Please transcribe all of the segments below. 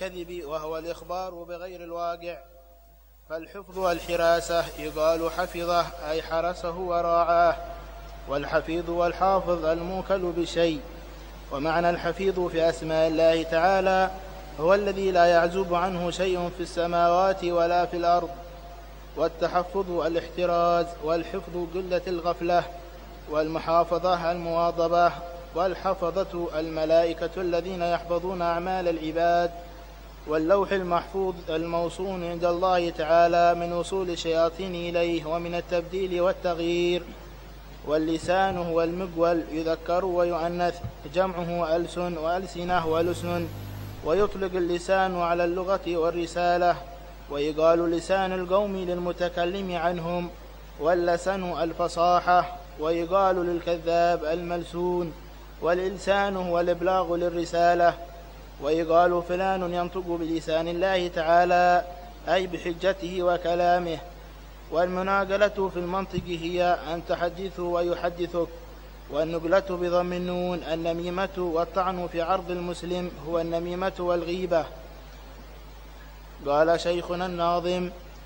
الكذب وهو الإخبار بغير الواقع. فالحفظ والحراسة يقال حفظه أي حرسه وراعاه، والحفيظ والحافظ الموكل بشيء. ومعنى الحفيظ في أسماء الله تعالى هو الذي لا يعزب عنه شيء في السماوات ولا في الأرض. والتحفظ الاحتراز، والحفظ قلة الغفلة، والمحافظة المواظبة. والحفظة الملائكة الذين يحفظون أعمال العباد، واللوح المحفوظ الموصون عند الله تعالى من وصول الشياطين إليه ومن التبديل والتغيير. واللسان هو المقول، يذكر ويؤنث، جمعه ألسن وألسنة ولسن، ويطلق اللسان على اللغة والرسالة، ويقال لسان القوم للمتكلم عنهم، واللسن الفصاحة، ويقال للكذاب الملسون، والإلسان هو الإبلاغ للرسالة. ويقال فلان ينطق بلسان الله تعالى أي بحجته وكلامه. والمناقلة في المنطق هي أن تحدثه ويحدثك. والنقلة بضم النون النميمة، والطعن في عرض المسلم هو النميمة والغيبة. قال شيخنا الناظم: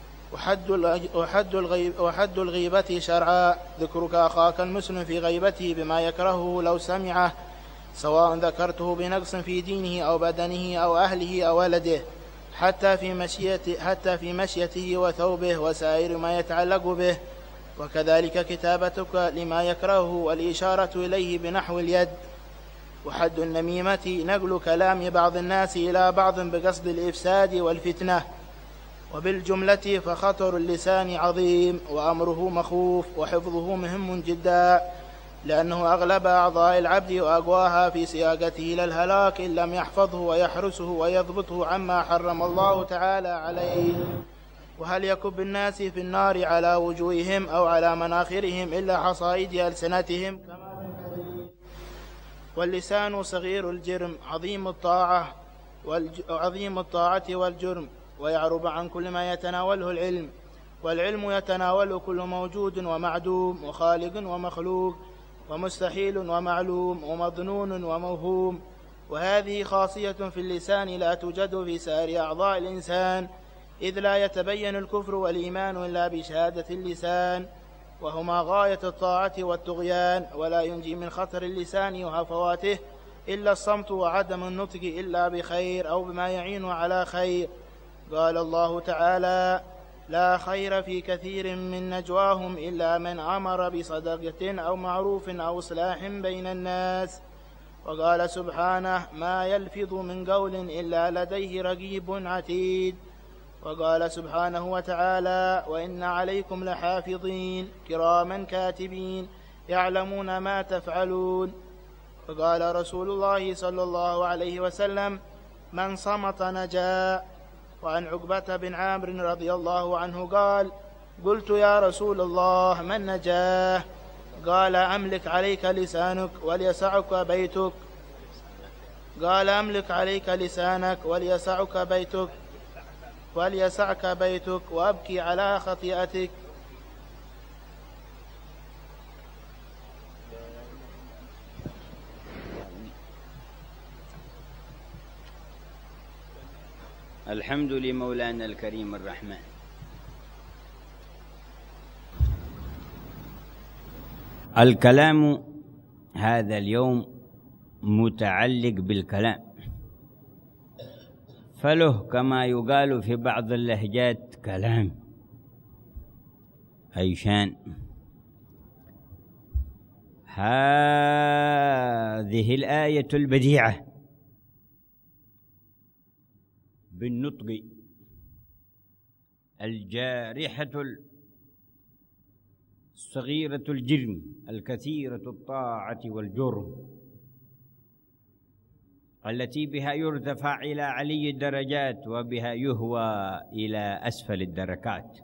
وحد الغيبة شرعا ذكرك أخاك المسلم في غيبته بما يكرهه لو سمعه، سواء ذكرته بنقص في دينه أو بدنه أو أهله أو ولده، حتى في مشيته وثوبه وسائر ما يتعلق به. وكذلك كتابتك لما يكرهه والإشارة إليه بنحو اليد. وحد النميمة نقل كلام بعض الناس إلى بعض بقصد الإفساد والفتنة. وبالجملة فخطر اللسان عظيم، وأمره مخوف، وحفظه مهم جدا، لأنه أغلب أعضاء العبد وأقواها في سياقته للهلاك إن لم يحفظه ويحرسه ويضبطه عما حرم الله تعالى عليه. وهل يكب الناس في النار على وجوههم أو على مناخرهم إلا حصائد ألسنتهم كما في الحديث. واللسان صغير الجرم عظيم الطاعة والجرم، ويعرب عن كل ما يتناوله العلم. والعلم يتناول كل موجود ومعدوم، وخالق ومخلوق، ومستحيل ومعلوم، ومظنون وموهوم. وهذه خاصية في اللسان لا توجد في سائر أعضاء الإنسان، إذ لا يتبين الكفر والإيمان إلا بشهادة اللسان، وهما غاية الطاعة والطغيان. ولا ينجي من خطر اللسان وهفواته إلا الصمت، وعدم النطق إلا بخير أو بما يعين على خير. قال الله تعالى: لا خير في كثير من نجواهم إلا من أمر بصدقة أو معروف أو إصلاح بين الناس. وقال سبحانه: ما يلفظ من قول إلا لديه رقيب عتيد. وقال سبحانه وتعالى: وإن عليكم لحافظين كراما كاتبين يعلمون ما تفعلون. وقال رسول الله صلى الله عليه وسلم: من صمت نجا. وعن عقبة بن عامر رضي الله عنه قال: قلت يا رسول الله من نجاه؟ قال: أملك عليك لسانك وليسعك بيتك. قال: أملك عليك لسانك وليسعك بيتك وأبكي على خطيئتك. الحمد لمولانا الكريم الرحمن. الكلام هذا اليوم متعلق بالكلام، فله كما يقال في بعض اللهجات كلام أي شان. هذه الآية البديعة بالنطق الجارحة الصغيرة الجرم الكثيرة الطاعة والجرم، التي بها يرتفع إلى علي الدرجات وبها يهوى إلى أسفل الدركات.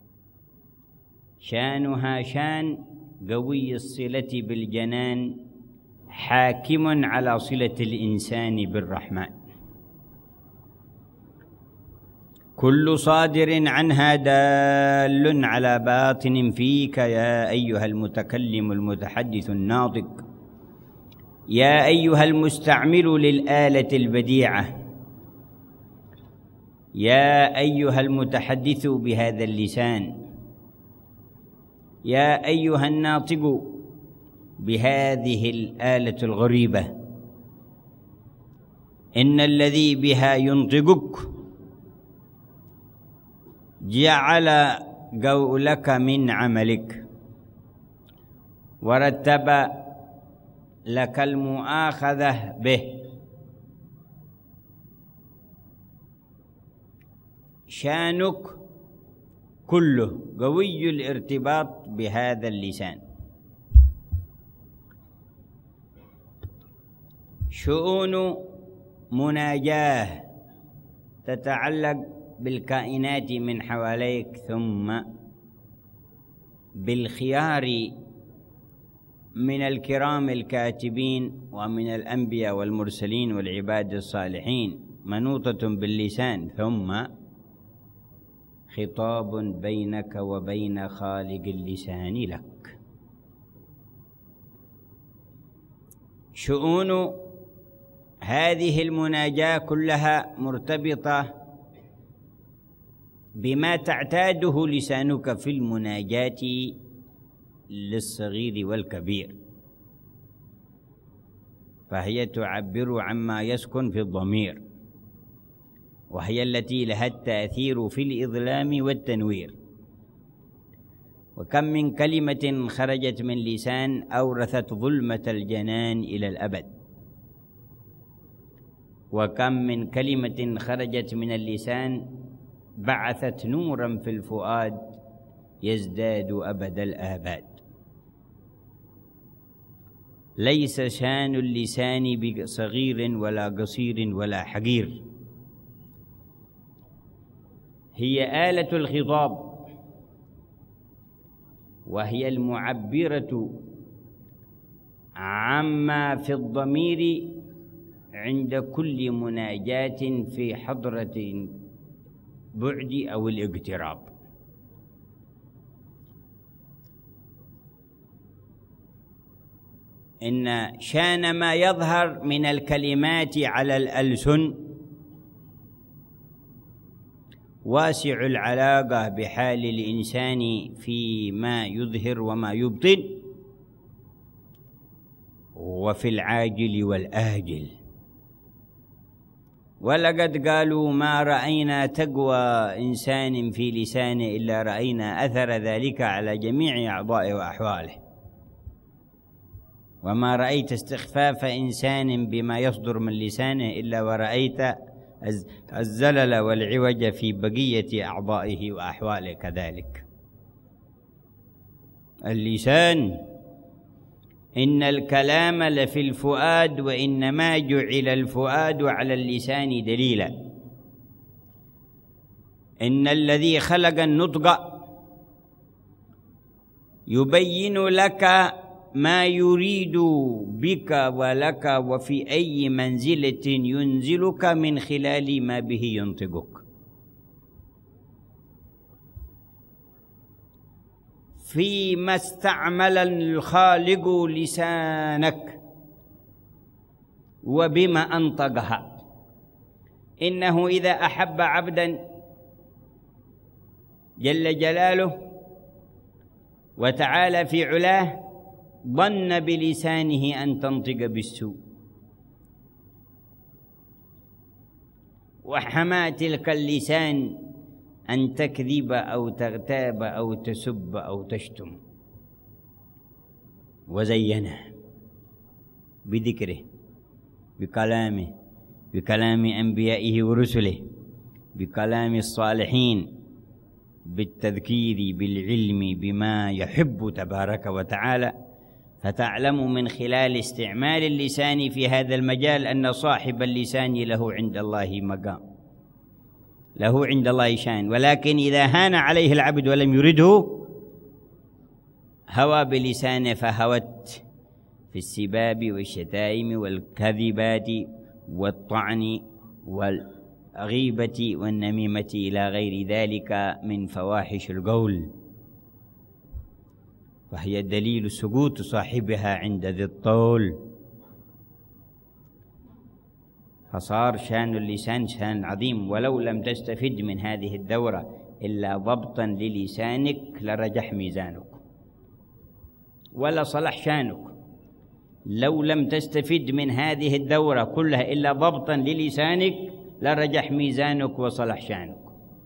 شانها شان قوي الصلة بالجنان، حاكم على صلة الإنسان بالرحمن. كل صادر عنها دال على باطن فيك يا أيها المتكلم المتحدث الناطق، يا أيها المستعمل للآلة البديعة. يا أيها المتحدث بهذا اللسان، يا أيها الناطق بهذه الآلة الغريبة، إن الذي بها ينطقك جعل قولك من عملك، ورتب لك المؤاخذة به. شانك كله قوي الارتباط بهذا اللسان. شؤون مناجاه تتعلق بالكائنات من حواليك، ثم بالخيار من الكرام الكاتبين ومن الأنبياء والمرسلين والعباد الصالحين، منوطة باللسان، ثم خطاب بينك وبين خالق اللسان لك. شؤون هذه المناجاة كلها مرتبطة بما تعتاده لسانك في المناجاة للصغير والكبير، فهي تعبر عما يسكن في الضمير، وهي التي لها التأثير في الإظلام والتنوير. وكم من كلمة خرجت من لسان أورثت ظلمة الجنان إلى الأبد، وكم من كلمة خرجت من اللسان بعثت نورا في الفؤاد يزداد أبد الآباد. ليس شان اللسان بصغير ولا قصير ولا حقير، هي آلة الخطاب، وهي المعبرة عما في الضمير عند كل مناجاة في حضرة بعد أو الاقتراب. إن شان ما يظهر من الكلمات على الألسن واسع العلاقة بحال الإنسان فيما يظهر وما يبطن، وفي العاجل والآجل. ولقد قالوا ما رأينا تقوى إنسان في لسانه إلا رأينا أثر ذلك على جميع أعضائه وأحواله، وما رأيت استخفاف إنسان بما يصدر من لسانه إلا ورأيت الزلل والعوج في بقية أعضائه وأحواله كذلك. اللسان، إن الكلام لفي الفؤاد، وإنما جعل الفؤاد على اللسان دليلا. إن الذي خلق النطق يبين لك ما يريد بك ولك وفي أي منزلة ينزلك من خلال ما به ينطقك. فيما استعمل الخالق لسانك وبما أنطقها. إنه إذا أحب عبدا جل جلاله وتعالى في علاه ظن بلسانه أن تنطق بالسوء، وحمى تلك اللسان أن تكذب أو تغتاب أو تسب أو تشتم، وزينه بذكره بكلامه، بكلام أنبيائه ورسله، بكلام الصالحين، بالتذكير بالعلم بما يحب تبارك وتعالى. فتعلم من خلال استعمال اللسان في هذا المجال أن صاحب اللسان له عند الله مقام، له عند الله شان. ولكن إذا هان عليه العبد ولم يرده هوى بلسانه، فهوت في السباب والشتائم والكذبات والطعن والغيبة والنميمة إلى غير ذلك من فواحش القول، فهي دليل سقوط صاحبها عند ذي الطول. فصار شأن اللسان شأن عظيم. ولو لم تستفد من هذه الدورة إلا ضبطا للسانك لرجح ميزانك ولا صلح شانك. لو لم تستفد من هذه الدورة كلها إلا ضبطا للسانك لرجح ميزانك وصلح شانك.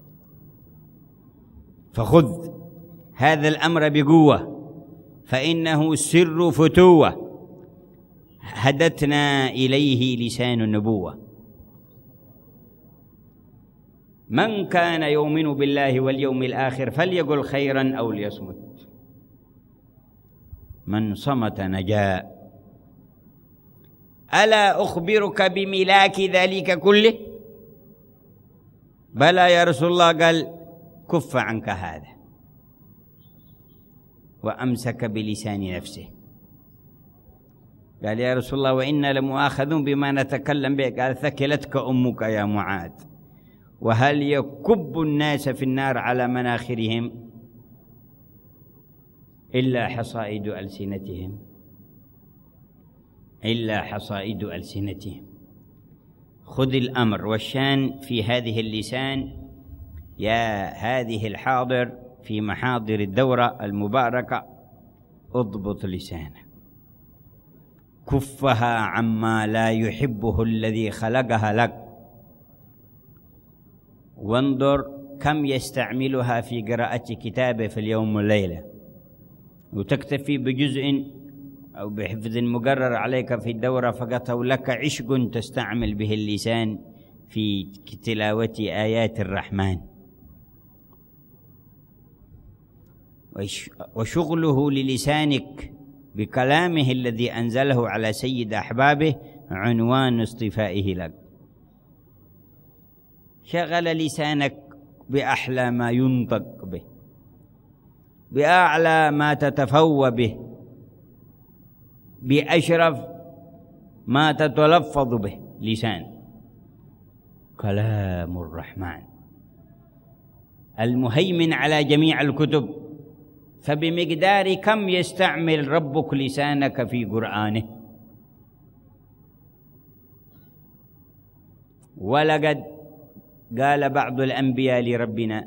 فخذ هذا الأمر بقوة، فإنه سر فتوة هدتنا إليه لسان النبوة. من كان يؤمن بالله واليوم الآخر فليقل خيرا أو ليصمت. من صمت نجا. ألا أخبرك بملاك ذلك كله؟ بلى يا رسول الله. قال كف عنك هذا، وأمسك بلسان نفسه. قال يا رسول الله وإنا لمؤاخذون بما نتكلم به. قال ثكلتك أمك يا معاذ. وهل يكب الناس في النار على مناخرهم إلا حصائد ألسنتهم، إلا حصائد ألسنتهم. خذ الأمر والشان في هذه اللسان يا هذه الحاضر في محاضر الدورة المباركة. اضبط لسانك، كفها عما لا يحبه الذي خلقها لك، وانظر كم يستعملها في قراءة كتابه في اليوم والليلة، وتكتفي بجزء أو بحفظ مقرر عليك في الدورة فقط، ولك عشق تستعمل به اللسان في تلاوة آيات الرحمن. وشغله للسانك بكلامه الذي أنزله على سيد أحبابه عنوان اصطفائه لك. شغل لسانك بأحلى ما ينطق به، بأعلى ما تتفوى به، بأشرف ما تتلفظ به. لسان كلام الرحمن المهيمن على جميع الكتب. فبمقدار كم يستعمل ربك لسانك في قرآنه. ولقد قال بعض الأنبياء لربنا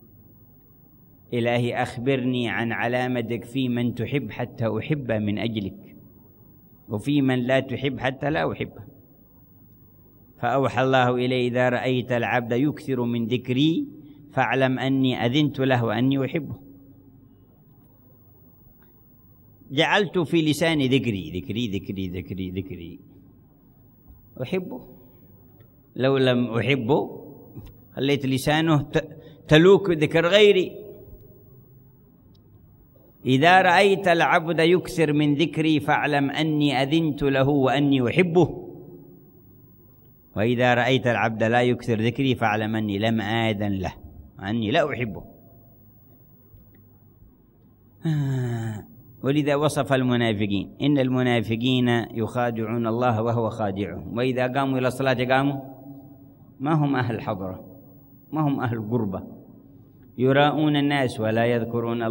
إلهي أخبرني عن علامتك في من تحب حتى أحبه من أجلك، وفي من لا تحب حتى لا أحبه. فأوحى الله إليه إذا رأيت العبد يكثر من ذكري فاعلم أني أذنت له وأني أحبه. جعلت في لساني ذكري ذكري ذكري ذكري ذكري أحبه. لو لم أحبه خليت لسانه تلوك ذكر غيري. إذا رأيت العبد يكثر من ذكري فاعلم أني أذنت له وأني أحبه، وإذا رأيت العبد لا يكثر ذكري فاعلم أني لم آذن له وأني لا أحبه. ولذا وصف المنافقين إن المنافقين يخادعون الله وهو خادعهم، وإذا قاموا إلى الصلاة قاموا ما هم أهل حضرة، ما هم أهل قربة، يراؤون الناس ولا يذكرون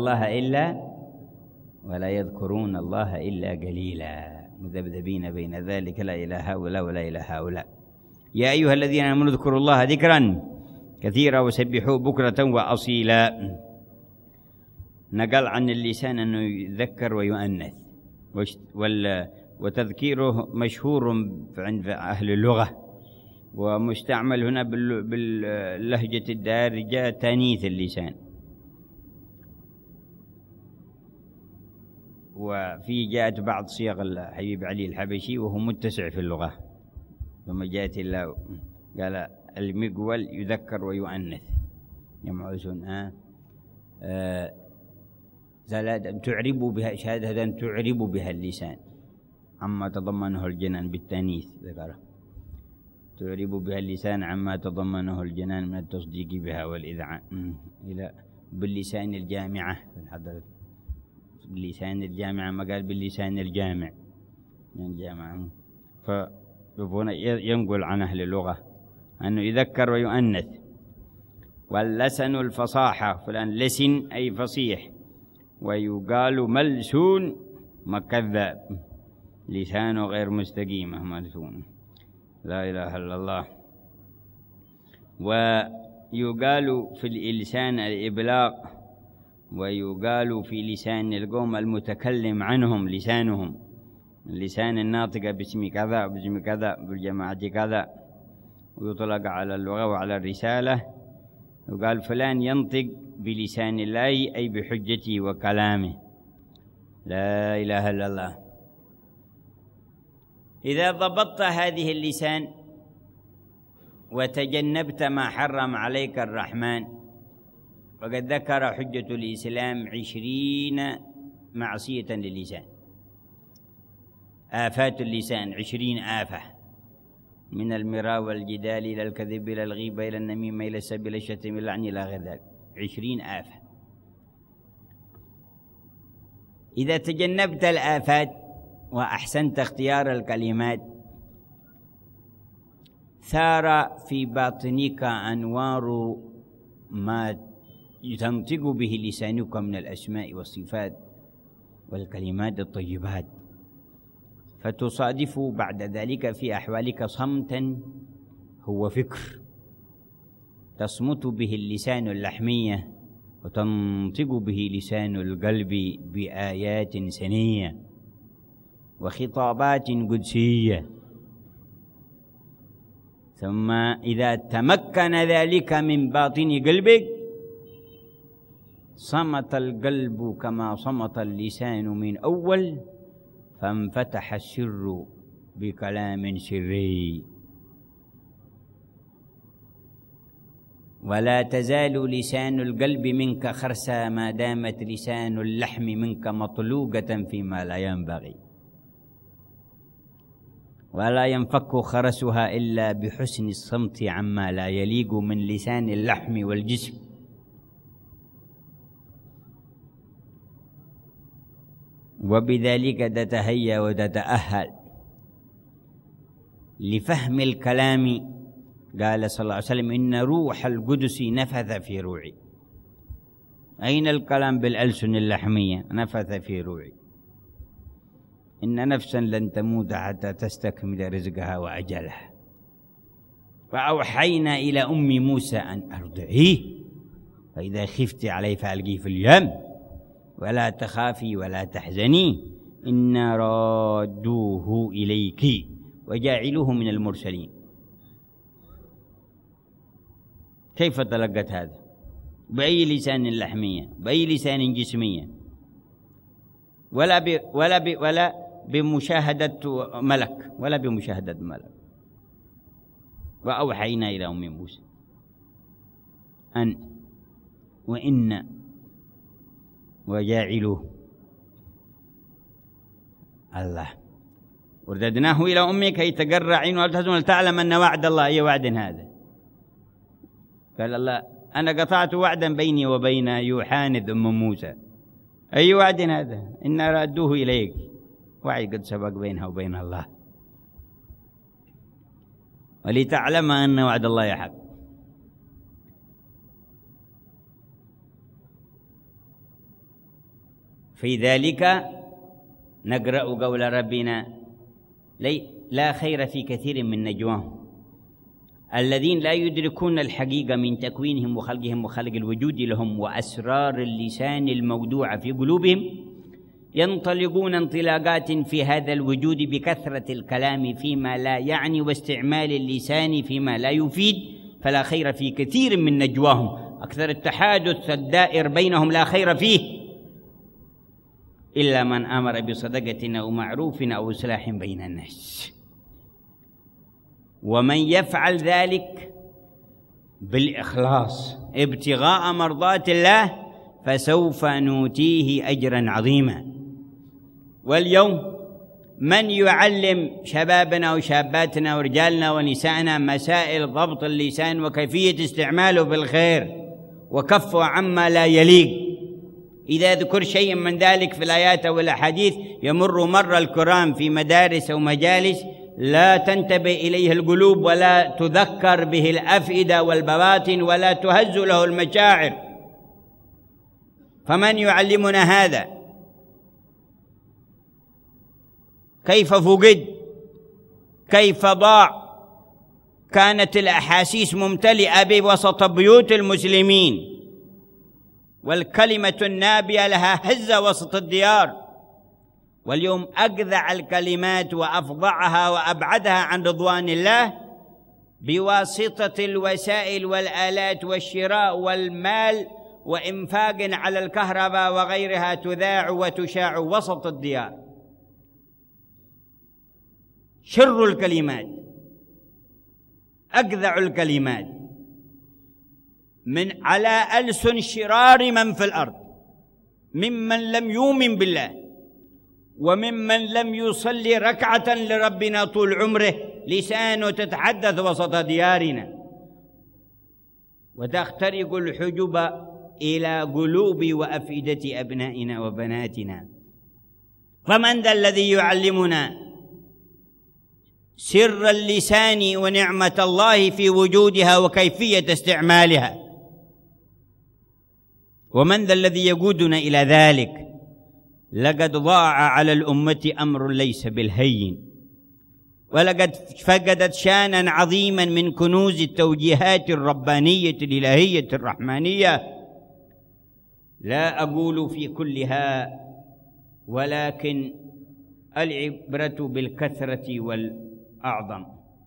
الله إلا قليلا، مذبذبين بين ذلك لا إلى هؤلاء ولا إلى هؤلاء. يا أيها الذين آمنوا اذكروا الله ذكرا كثيرا وسبحوه بكرة وأصيلا. نقل عن اللسان أنه يذكر ويؤنث، وتذكيره مشهور عند أهل اللغة، ومستعمل هنا باللهجة الدارجة تانيث اللسان. وفي جاءت بعض صيغ الحبيب علي الحبشي وهو متسع في اللغة، ثم جاءت الله قال المقول يذكر ويؤنث يمعزون تعرب بها شهادة تعرب بها اللسان عما تضمنه الجنان بالتانيث ذكره، تعرب بها اللسان عما تضمنه الجنان من التصديق بها والإذعان إلى باللسان الجامعة. باللسان الجامعة ما قال باللسان الجامع الجامعة. فهنا ينقل عن أهل اللغة أنه يذكر ويؤنث. واللسن الفصاحة، فلان لسن أي فصيح، ويقال ملسون مكذب، لسانه غير مستقيمة ملسون. لا إله إلا الله. ويقال في اللسان الإبلاغ، ويقال في لسان القوم المتكلم عنهم لسانهم، اللسان الناطق باسم كذا باسم كذا بالجماعة كذا، ويطلق على اللغة وعلى الرسالة. يقال فلان ينطق بلسان الله أي بحجته وكلامه. لا إله إلا الله. إذا ضبطت هذه اللسان وتجنبت ما حرم عليك الرحمن، وقد ذكر حجة الإسلام 20 معصية للسان، آفات اللسان 20 آفة، من المراء والجدال إلى الكذب إلى الغيبة إلى النميمة إلى السب إلى الشتم إلى اللعن إلى غير ذلك، 20 آفة. إذا تجنبت الآفات وأحسنت اختيار الكلمات، ثار في باطنك أنوار ما تنطق به لسانك من الأسماء والصفات والكلمات الطيبات، فتصادف بعد ذلك في أحوالك صمتا هو فكر تصمت به اللسان اللحمية وتنطق به لسان القلب بآيات سنية وخطابات قدسية. ثم إذا تمكن ذلك من باطن قلبك صمت القلب كما صمت اللسان من أول، فانفتح السر بكلام سري. ولا تزال لسان القلب منك خرسا ما دامت لسان اللحم منك مطلوقة فيما لا ينبغي، ولا ينفك خرسها إلا بحسن الصمت عما لا يليق من لسان اللحم والجسم. وبذلك تتهيأ وتتأهل لفهم الكلام. قال صلى الله عليه وسلم: إن روح القدس نفث في روعي. أين الكلام بالألسن اللحمية؟ نفث في روعي. إن نفسا لن تموت حتى تستكمل رزقها وأجلها. فأوحينا إلى أم موسى أن أرضعيه، فإذا خفت عليه فألقيه في اليم ولا تخافي ولا تحزني إنا رادوه إليك وجاعلوه من المرسلين. كيف تلقت هذا؟ بأي لسان لحمية، بأي لسان جسمية، ولا بمشاهدة ملك، ولا بمشاهدة ملك. وأوحينا إلى أم موسى أن وإن وجاعلوه الله ورددناه إلى أمك كي تقر عينها وتحزن ولتعلم أن وعد الله أي وعد هذا. قال الله: أنا قطعت وعدا بيني وبين يوحان أم موسى. أي وعد هذا؟ إن رادوه إليك، وعد قد سبق بينها وبين الله، ولتعلم أن وعد الله حق. في ذلك نقرأ قول ربنا: لا خير في كثير من نجواهم الذين لا يدركون الحقيقة من تكوينهم وخلقهم وخلق الوجود لهم وأسرار اللسان المودوعة في قلوبهم، ينطلقون انطلاقات في هذا الوجود بكثرة الكلام فيما لا يعني واستعمال اللسان فيما لا يفيد، فلا خير في كثير من نجواهم. أكثر التحادث الدائر بينهم لا خير فيه إلا من أمر بصدقة أو معروف أو إصلاح بين الناس. ومن يفعل ذلك بالإخلاص ابتغاء مرضات الله فسوف نؤتيه أجرا عظيما. واليوم من يعلم شبابنا وشاباتنا ورجالنا ونسائنا مسائل ضبط اللسان وكيفية استعماله بالخير وكفه عما لا يليق؟ إذا ذكر شيء من ذلك في الآيات أو الأحاديث يمر مر الكرام في مدارس أو مجالس لا تنتبه إليه القلوب ولا تذكر به الأفئدة والبواطن ولا تهز له المشاعر. فمن يعلمنا هذا؟ كيف فقد؟ كيف ضاع؟ كانت الأحاسيس ممتلئة بوسط بيوت المسلمين، والكلمة النابية لها هزة وسط الديار. واليوم أجذع الكلمات وأفظعها وأبعدها عن رضوان الله بواسطة الوسائل والآلات والشراء والمال وإنفاق على الكهرباء وغيرها، تذاع وتشاع وسط الديار. شر الكلمات، أجذع الكلمات من على ألسن شرار من في الأرض، ممن لم يؤمن بالله وممن لم يصلي ركعة لربنا طول عمره، لسانه تتحدث وسط ديارنا وتخترق الحجب إلى قلوب وأفئدة أبنائنا وبناتنا. فمن ذا الذي يعلمنا سر اللسان ونعمة الله في وجودها وكيفية استعمالها؟ ومن ذا الذي يقودنا إلى ذلك؟ لقد ضاع على الأمة أمر ليس بالهين، ولقد فقدت شانا عظيما من كنوز التوجيهات الربانية الإلهية الرحمانية. لا أقول في كلها، ولكن العبرة بالكثرة والأعظم.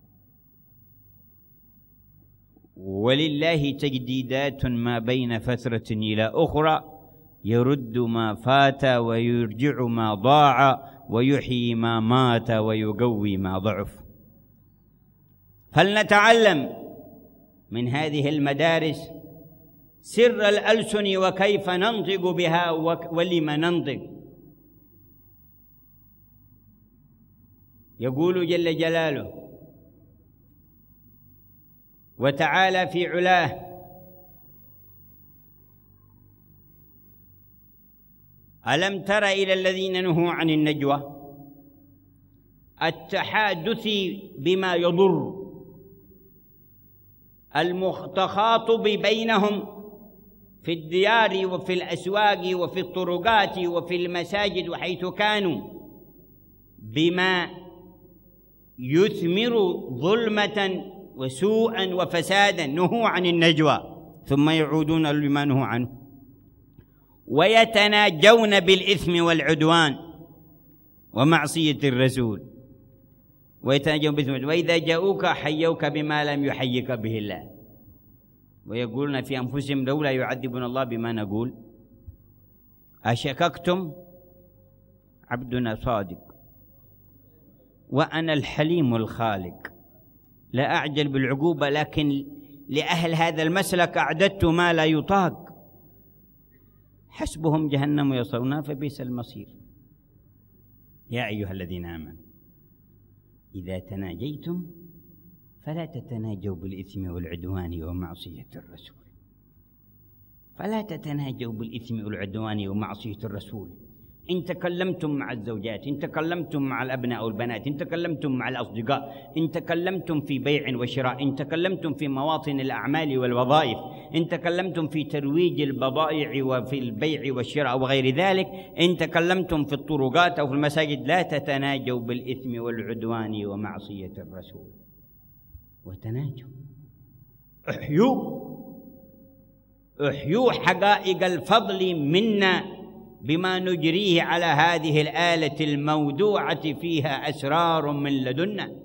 ولله تجديدات ما بين فترة إلى أخرى، يرد ما فات ويرجع ما ضاع ويحيي ما مات ويقوي ما ضعف. فلنتعلم من هذه المدارس سر الألسن وكيف ننطق بها ولما ننطق. يقول جل جلاله وتعالى في علاه: ألم تر إلى الذين نهوا عن النجوى التحادث بما يضر، المتخاطب بينهم في الديار وفي الأسواق وفي الطرقات وفي المساجد وحيث كانوا، بما يثمر ظلمة وسوءا وفسادا. نهوا عن النجوى ثم يعودون لما نهوا عنه، ويتناجون بالإثم والعدوان ومعصية الرسول، ويتناجون بالإثم، وإذا جاءوك حيوك بما لم يحيك به الله، ويقولون في أنفسهم لولا يعذبنا الله بما نقول. أشككتم؟ عبدنا صادق وأنا الحليم الخالق، لا أعجل بالعقوبة، لكن لأهل هذا المسلك أعددت ما لا يطاق، حسبهم جهنم يصلونها فبئس المصير. يا أيها الذين آمنوا إذا تناجيتم فلا تتناجوا بالإثم والعدوان ومعصية الرسول، فلا تتناجوا بالإثم والعدوان ومعصية الرسول. إن تكلمتم مع الزوجات، إن تكلمتم مع الأبناء والبنات، إن تكلمتم مع الأصدقاء، إن تكلمتم في بيع وشراء، إن تكلمتم في مواطن الأعمال والوظائف، إن تكلمتم في ترويج البضائع وفي البيع والشراء وغير ذلك، إن تكلمتم في الطرقات أو في المساجد، لا تتناجوا بالإثم والعدوان ومعصية الرسول، وتناجوا. احيوا حقائق الفضل منا بما نجريه على هذه الآلة المودوعة فيها أسرار من لدنا.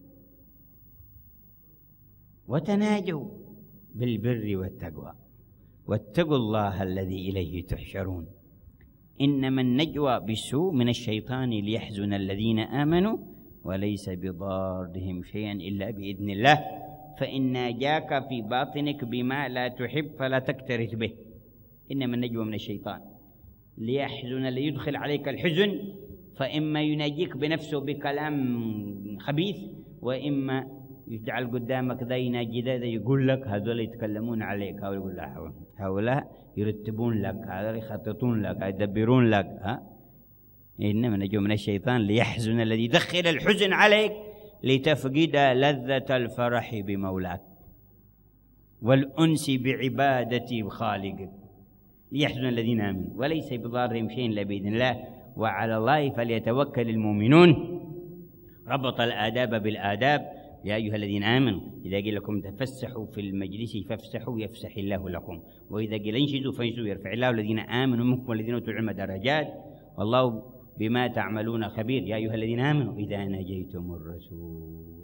وتناجوا بالبر والتقوى واتقوا الله الذي إليه تحشرون. إنما النجوى بالسوء من الشيطان ليحزن الذين آمنوا وليس بضارهم شيئا إلا بإذن الله، فإن ناجاك في باطنك بما لا تحب فلا تكترث به. إنما النجوى من الشيطان ليحزن، ليدخل عليك الحزن، فإما يناجيك بنفسه بكلام خبيث، وإما يجعل قدامك ذا يناجي ذا يقول لك هذول يتكلمون عليك، هؤلاء يرتبون لك، هؤلاء يخططون لك، يدبرون لك. إنما النجوى من الشيطان ليحزن الذي يدخل الحزن عليك لتفقد لذة الفرح بمولاك والأنس بعبادة خالقك. ليحزن الذين آمنوا وليس بضارهم شيء إلا بإذن الله وعلى الله فليتوكل المؤمنون. ربط الآداب بالآداب يا أيها الذين آمنوا إذا قيل لكم تفسحوا في المجلس فافسحوا يفسح الله لكم، وإذا قيل انشزوا فانشزوا يرفع الله الذين آمنوا منكم والذين أوتوا العلم درجات والله بما تعملون خبير. يا أيها الذين آمنوا إذا ناجيتم الرسول.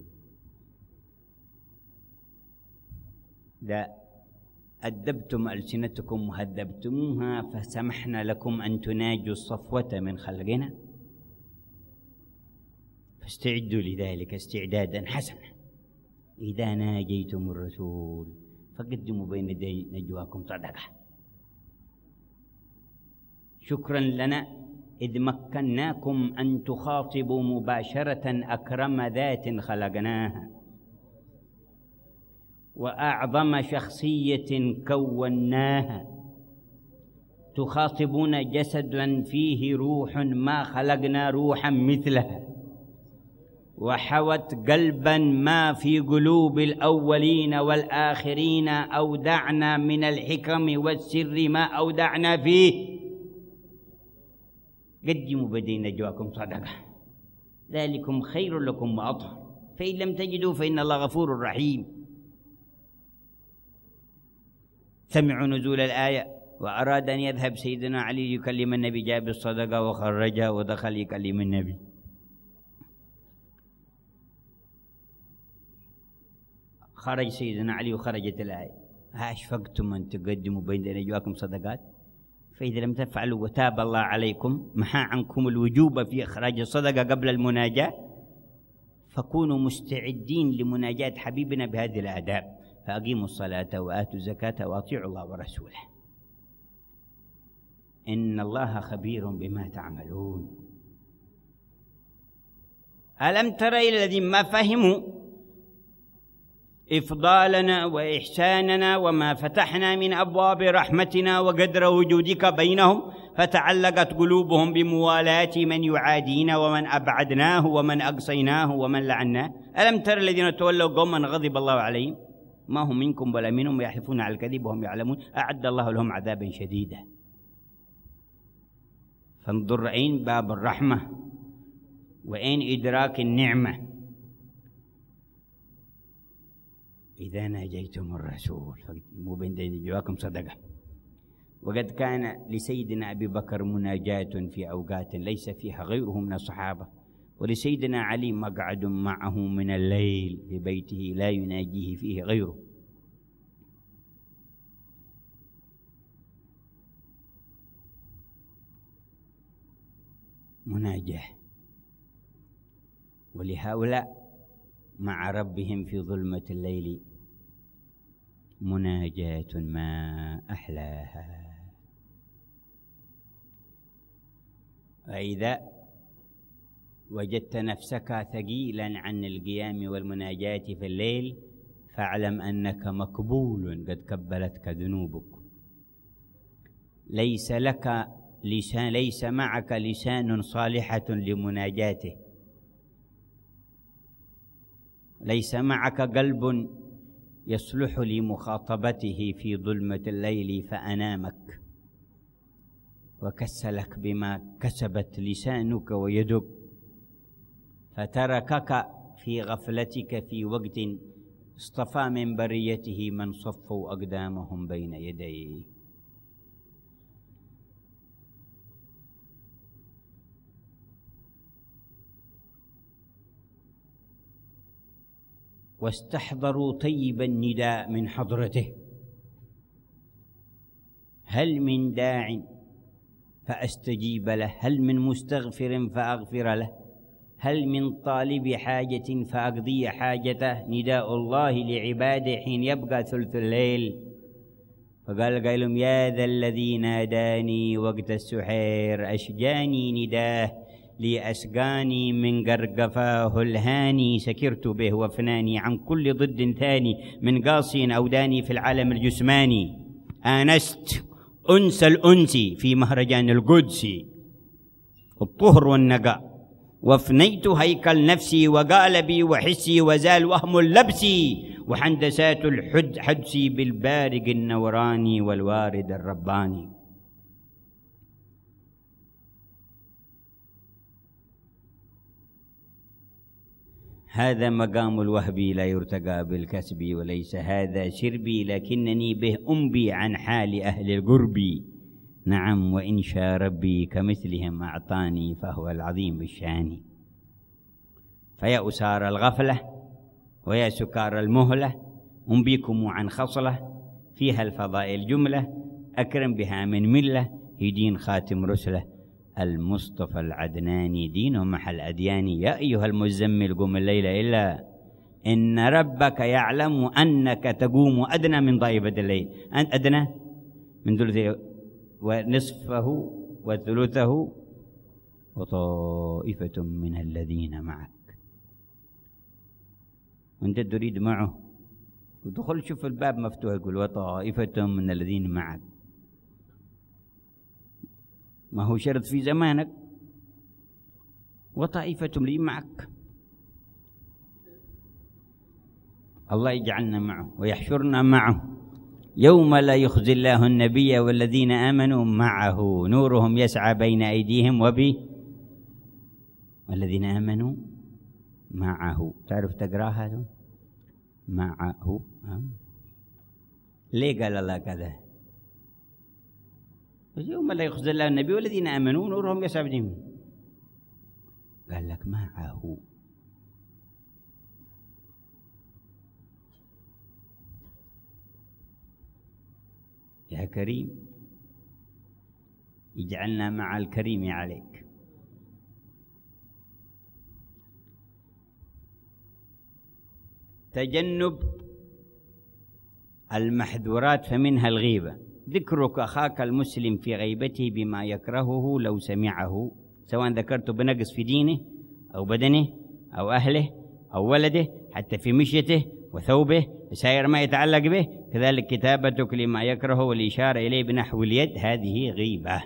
لا أدبتم ألسنتكم وهذبتموها فسمحنا لكم أن تناجوا الصفوة من خلقنا، فاستعدوا لذلك استعدادا حسنا. إذا ناجيتم الرسول فقدموا بين يدي نجواكم صدقة. شكرا لنا إذ مكناكم أن تخاطبوا مباشرة أكرم ذات خلقناها وأعظم شخصية كوناها، تخاطبون جسدا فيه روح ما خلقنا روحا مثلها، وحوت قلبا ما في قلوب الأولين والآخرين، أودعنا من الحكم والسر ما أودعنا فيه. قدموا بدين نجواكم صدقة ذلكم خير لكم وأطهر، فإن لم تجدوا فإن الله غفور رحيم. سمعوا نزول الآية وأراد أن يذهب سيدنا علي يكلم النبي، جاء بالصدقة وخرجها ودخل يكلم النبي. خرج سيدنا علي وخرجت الآية. أشفقتم أن تقدموا بين نجواكم صدقات؟ فإذا لم تفعلوا وتاب الله عليكم محى عنكم الوجوب في إخراج الصدقة قبل المناجاة، فكونوا مستعدين لمناجاة حبيبنا بهذه الآداب. فأقيموا الصلاة وآتوا الزكاة وأطيعوا الله ورسوله إن الله خبير بما تعملون. ألم تر إلى الذين ما فهموا إفضالنا وإحساننا وما فتحنا من أبواب رحمتنا وقدر وجودك بينهم، فتعلقت قلوبهم بموالاة من يعادينا ومن أبعدناه ومن أقصيناه ومن لعناه. ألم تر الذين تولوا قوما غضب الله عليهم ما هم منكم ولا منهم يحلفون على الكذب وهم يعلمون أعد الله لهم عذابا شديدا. فانظر أين باب الرحمة وأين إدراك النعمة. إذا ناجيتم الرسول فقدموا بين نجواكم صدقة. وقد كان لسيدنا أبي بكر مناجاة في أوقات ليس فيها غيره من الصحابة، ولسيدنا علي مقعد معه من الليل في بيته لا يناجيه فيه غيره. مناجاة. ولهؤلاء مع ربهم في ظلمة الليل مناجاة ما أحلاها. وإذا وجدت نفسك ثقيلا عن القيام والمناجاة في الليل فاعلم أنك مقبول، قد كبلتك ذنوبك. ليس معك لسان صالحة لمناجاته، ليس معك قلب يصلح لمخاطبته في ظلمة الليل فأنامك وكسلك بما كسبت لسانك ويدك، فتركك في غفلتك في وقت اصطفى من بريته من صفوا أقدامهم بين يديه. واستحضروا طيب النداء من حضرته. هل من داع فأستجيب له، هل من مستغفر فأغفر له، هل من طالب حاجة فأقضي حاجته. نداء الله لعباده حين يبقى ثلث الليل. فقال قائلهم يا ذا الذي ناداني وقت السحير أشجاني نداه لأسقاني من قرقفاه الهاني، سكرت به وفناني عن كل ضد ثاني من قاص أوداني في العالم الجسماني. آنست أنس الأنس في مهرجان القدس الطهر والنقاء، وافنيت هيكل نفسي وقالبي وحسي وزال وهم اللبس، وحندسات الحدس بالبارق النوراني والوارد الرباني. هذا مقام الوهبي لا يرتقى بالكسب، وليس هذا شربي لكنني به أنبي عن حال أهل القرب. نعم وإن شاء ربي كمثلهم أعطاني فهو العظيم بالشان. فيا أسار الغفلة ويا سكار المهلة، أنبيكم عن خصلة فيها الفضائل جملة، أكرم بها من ملة يدين خاتم رسله المصطفى العدناني، دين محل أدياني. يا أيها المزمل قم الليل إلا إن ربك يعلم أنك تقوم أدنى من ضائفة الليل، أنت أدنى من ثلثه ونصفه وثلثه وطائفة من الذين معك، وأنت تريد معه ودخل شوف الباب مفتوح يقول وطائفة من الذين معك، ما هو شرط في زمانك، وطائفة لي معك. الله يجعلنا معه ويحشرنا معه يوم لا يخزي الله النبي والذين آمنوا معه نورهم يسعى بين أيديهم والذين آمنوا معه. تعرف تقراها معه؟ ليه قال الله كذا؟ يوم لا يخزي الله النبي والذين آمنوا نورهم يسعى بهم، قال لك معه. يا كريم اجعلنا مع الكريم عليك. تجنب المحذورات فمنها الغيبة، ذكرك أخاك المسلم في غيبته بما يكرهه لو سمعه، سواء ذكرته بنقص في دينه أو بدنه أو أهله أو ولده، حتى في مشيته وثوبه وسائر ما يتعلق به. كذلك كتابتك لما يكره والإشارة إليه بنحو اليد، هذه غيبة.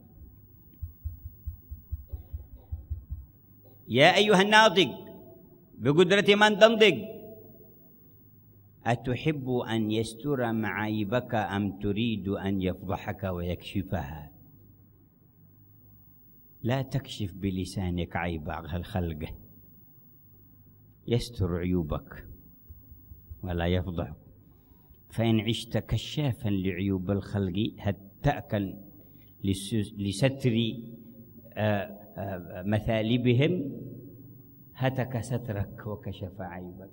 يا أيها الناطق بقدرة من تنطق، أتحب أن يستر معايبك أم تريد أن يفضحك ويكشفها؟ لا تكشف بلسانك عيب الخلق، يستر عيوبك ولا يفضحك. فإن عشت كشافا لعيوب الخلق هتأكل لستر مثالبهم، هتك سترك وكشف عيبك.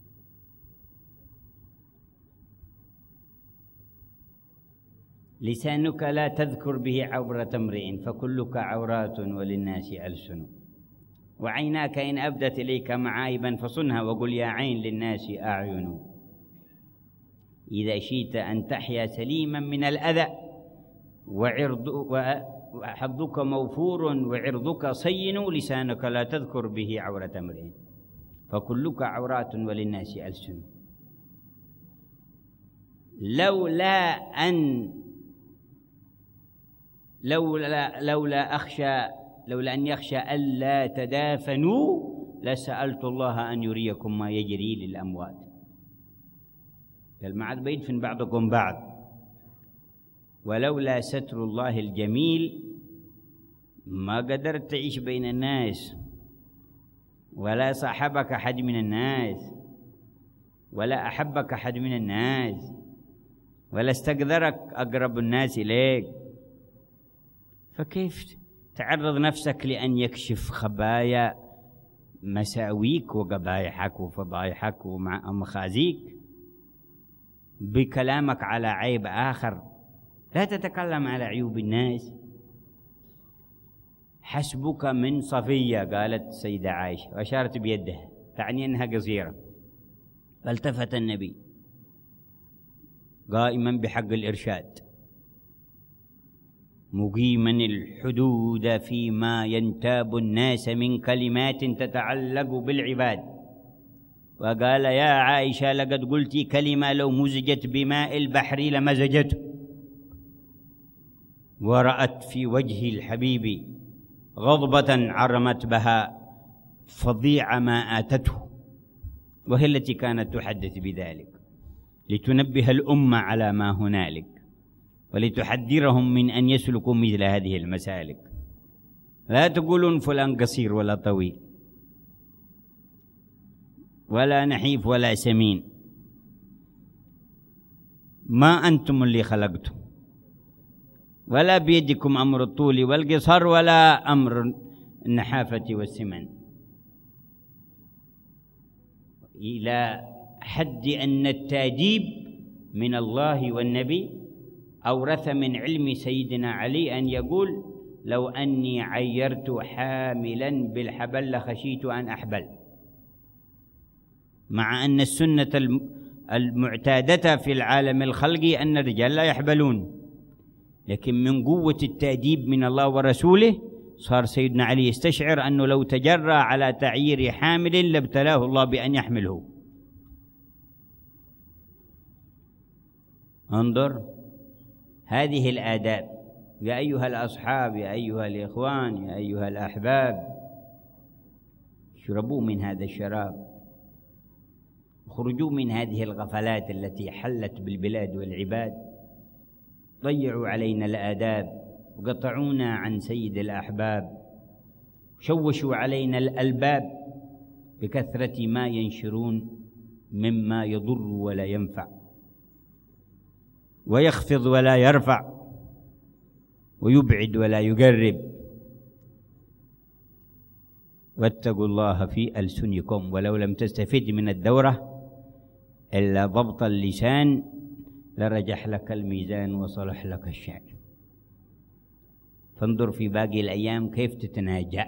لسانك لا تذكر به عورة امرئ فكلك عورات وللناس ألسن، وعيناك إن أبدت إليك معايبا فصنها وقل يا عين للناس أعين. إذا شئت أن تحيا سليما من الأذى وحظك موفور وعرضك صين، لسانك لا تذكر به عورة امرئ فكلك عورات وللناس ألسن. لولا أن يخشى ألا تدافنوا لسألت الله أن يريكم ما يجري للأموات. المعاد بيدفن بعضكم بعض. ولولا ستر الله الجميل ما قدرت تعيش بين الناس، ولا صاحبك أحد من الناس، ولا أحبك أحد من الناس، ولا استقدرك أقرب الناس إليك. فكيف تعرض نفسك لأن يكشف خبايا مساويك وقبائحك وفضائحك ومخازيك بكلامك على عيب آخر؟ لا تتكلم على عيوب الناس. حسبك من صفية، قالت السيدة عائشة وأشارت بيدها تعني أنها قصيرة. فالتفت النبي قائما بحق الإرشاد مقيما الحدود فيما ينتاب الناس من كلمات تتعلق بالعباد، وقال يا عائشة لقد قلت كلمة لو مزجت بماء البحر لمزجته. ورأت في وجه الحبيب غضبة عرمت بها فظيع ما آتته، وهي التي كانت تحدث بذلك لتنبه الأمة على ما هنالك ولتحذرهم من أن يسلكوا مثل هذه المسالك. لا تقولون فلان قصير ولا طويل، ولا نحيف ولا سمين، ما أنتم اللي خلقتم، ولا بيدكم أمر الطول والقصر ولا أمر النحافة والسمن، إلى حد أن التأديب من الله والنبي أورث من علم سيدنا علي أن يقول: لو أني عيرت حاملا بالحبل لخشيت أن أحبل، مع أن السنة المعتادة في العالم الخلقي أن الرجال لا يحبلون، لكن من قوة التأديب من الله ورسوله صار سيدنا علي يستشعر أنه لو تجرى على تعيير حامل لابتلاه الله بأن يحمله. انظر هذه الآداب يا أيها الأصحاب، يا أيها الإخوان، يا أيها الأحباب، اشربوا من هذا الشراب، اخرجوا من هذه الغفلات التي حلت بالبلاد والعباد، ضيعوا علينا الآداب وقطعونا عن سيد الأحباب، شوشوا علينا الألباب بكثرة ما ينشرون مما يضر ولا ينفع، ويخفض ولا يرفع، ويبعد ولا يقرب. واتقوا الله في ألسنكم، ولو لم تستفد من الدورة إلا ضبط اللسان لرجح لك الميزان وصلح لك الشأن. فانظر في باقي الأيام كيف تتناجأ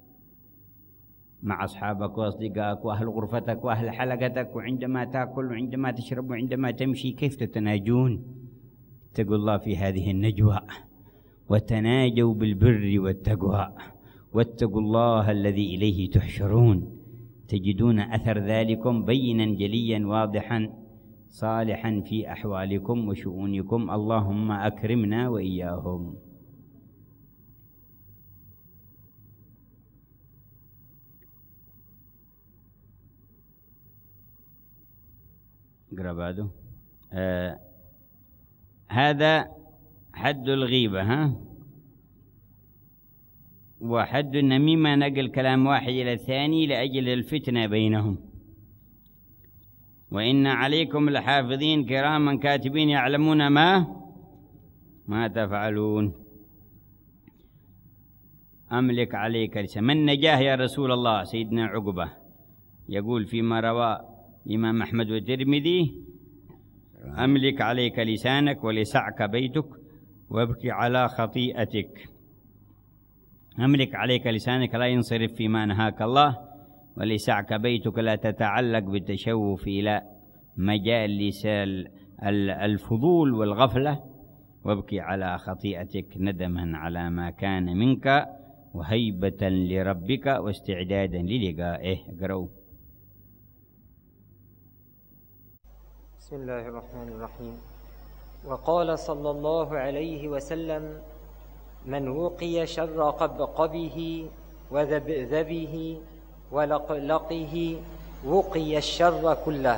مع أصحابك وأصدقائك وأهل غرفتك وأهل حلقتك، وعندما تأكل وعندما تشرب وعندما تمشي كيف تتناجون. اتقوا الله في هذه النجوى، وتناجوا بالبر والتقوى، واتقوا الله الذي إليه تحشرون، تجدون أثر ذلكم بينا جليا واضحا صالحا في أحوالكم وشؤونكم. اللهم أكرمنا وإياهم. اقرأ بعده. هذا حد الغيبة، وحد النميمة نقل كلام واحد إلى الثاني لأجل الفتنة بينهم. وإن عليكم لحافظين كراما كاتبين يعلمون ما تفعلون. أملك عليك لسان. من نجاه يا رسول الله؟ سيدنا عقبة يقول فيما روى الإمام أحمد والترمذي: أملك عليك لسانك ولسعك بيتك وابكي على خطيئتك. أملك عليك لسانك لا ينصرف فيما نهاك الله، ولسعك بيتك لا تتعلق بالتشوف إلى مجالس الفضول والغفلة، وابكي على خطيئتك ندما على ما كان منك وهيبة لربك واستعدادا للقائه. اقرأوا. بسم الله الرحمن الرحيم. وقال صلى الله عليه وسلم: من وقي شر قبقبه وذبذبه ولقلقه وقي الشر كله.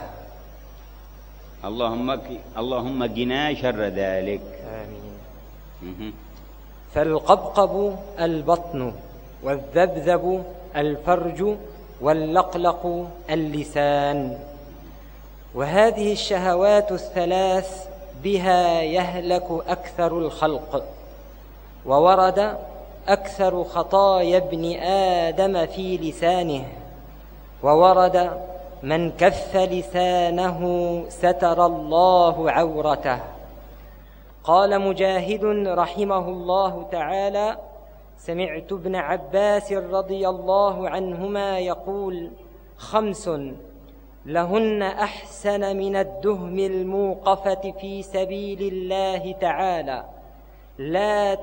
اللهم قنا شر ذلك. آمين. فالقبقب البطن، والذبذب الفرج، واللقلق اللسان. وهذه الشهوات الثلاث بها يهلك أكثر الخلق، وورد أكثر خطايا ابن آدم في لسانه، وورد: من كف لسانه ستر الله عورته. قال مجاهد رحمه الله تعالى: سمعت ابن عباس رضي الله عنهما يقول: 5 لهن أحسن من الدهم الموقفة في سبيل الله تعالى: لا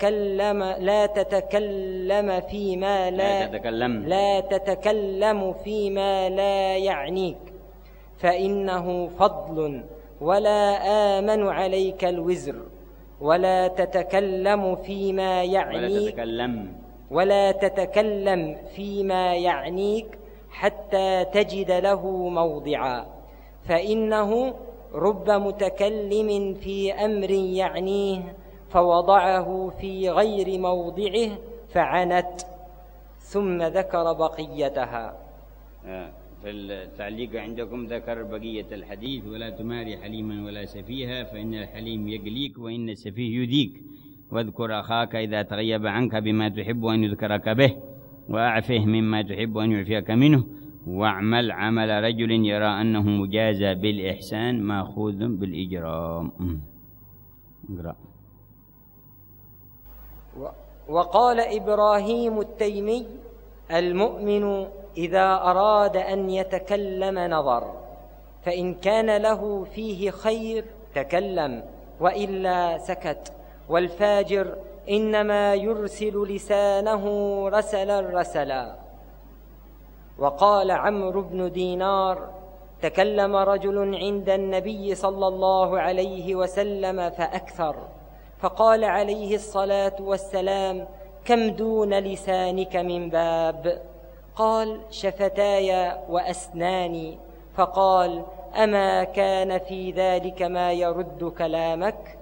تتكلم فيما لا يعنيك، فإنه فضل ولا آمن عليك الوزر. ولا تتكلم فيما يعنيك حتى تجد له موضعا، فإنه رب متكلم في أمر يعنيه فوضعه في غير موضعه فعنت. ثم ذكر بقيتها. في التعليق عندكم ذكر بقية الحديث: ولا تماري حليما ولا سفيها فإن الحليم يقليك وإن السفيه يذيك، واذكر أخاك إذا تغيب عنك بما تحب أن يذكرك به، وأعفه مما تحب أن يعفيك منه، واعمل عمل رجل يرى أنه مجازى بالإحسان مأخوذ بالإجرام. وقال إبراهيم التيمي: المؤمن إذا أراد أن يتكلم نظر، فإن كان له فيه خير تكلم وإلا سكت، والفاجر إنما يرسل لسانه رسلا. وقال عمرو بن دينار: تكلم رجل عند النبي صلى الله عليه وسلم فأكثر، فقال عليه الصلاة والسلام: كم دون لسانك من باب؟ قال: شفتاي وأسناني. فقال: أما كان في ذلك ما يرد كلامك؟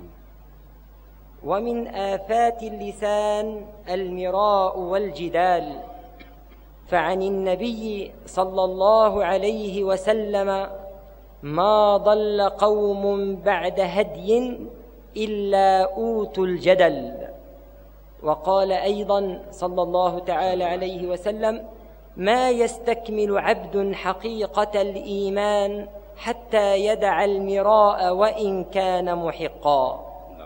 ومن آفات اللسان المراء والجدال، فعن النبي صلى الله عليه وسلم: ما ضل قوم بعد هدي إلا أوتوا الجدل. وقال أيضا صلى الله تعالى عليه وسلم: ما يستكمل عبد حقيقة الإيمان حتى يدع المراء وإن كان محقا.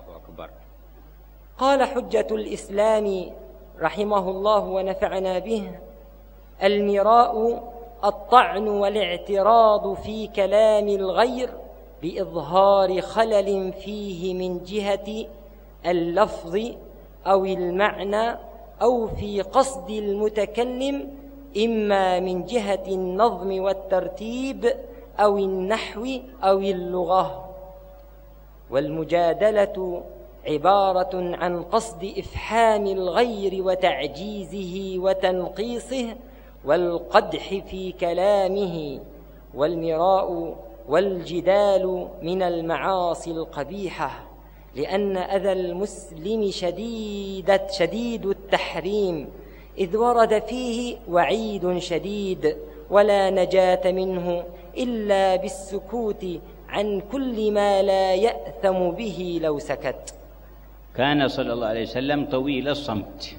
قال حجة الإسلام رحمه الله ونفعنا به: المراء الطعن والاعتراض في كلام الغير بإظهار خلل فيه من جهة اللفظ أو المعنى أو في قصد المتكلم، إما من جهة النظم والترتيب أو النحو أو اللغة. والمجادلة عبارة عن قصد إفحام الغير وتعجيزه وتنقيصه والقدح في كلامه. والمراء والجدال من المعاصي القبيحة، لأن أذى المسلم شديد التحريم، إذ ورد فيه وعيد شديد، ولا نجاة منه إلا بالسكوت عن كل ما لا يأثم به لو سكت. كان صلى الله عليه وسلم طويل الصمت،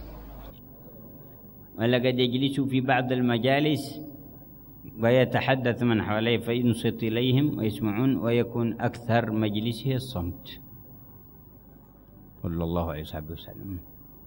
ولقد يجلس في بعض المجالس ويتحدث من حواليه فينصت إليهم ويسمعون، ويكون أكثر مجلسه الصمت صلى الله عليه وسلم.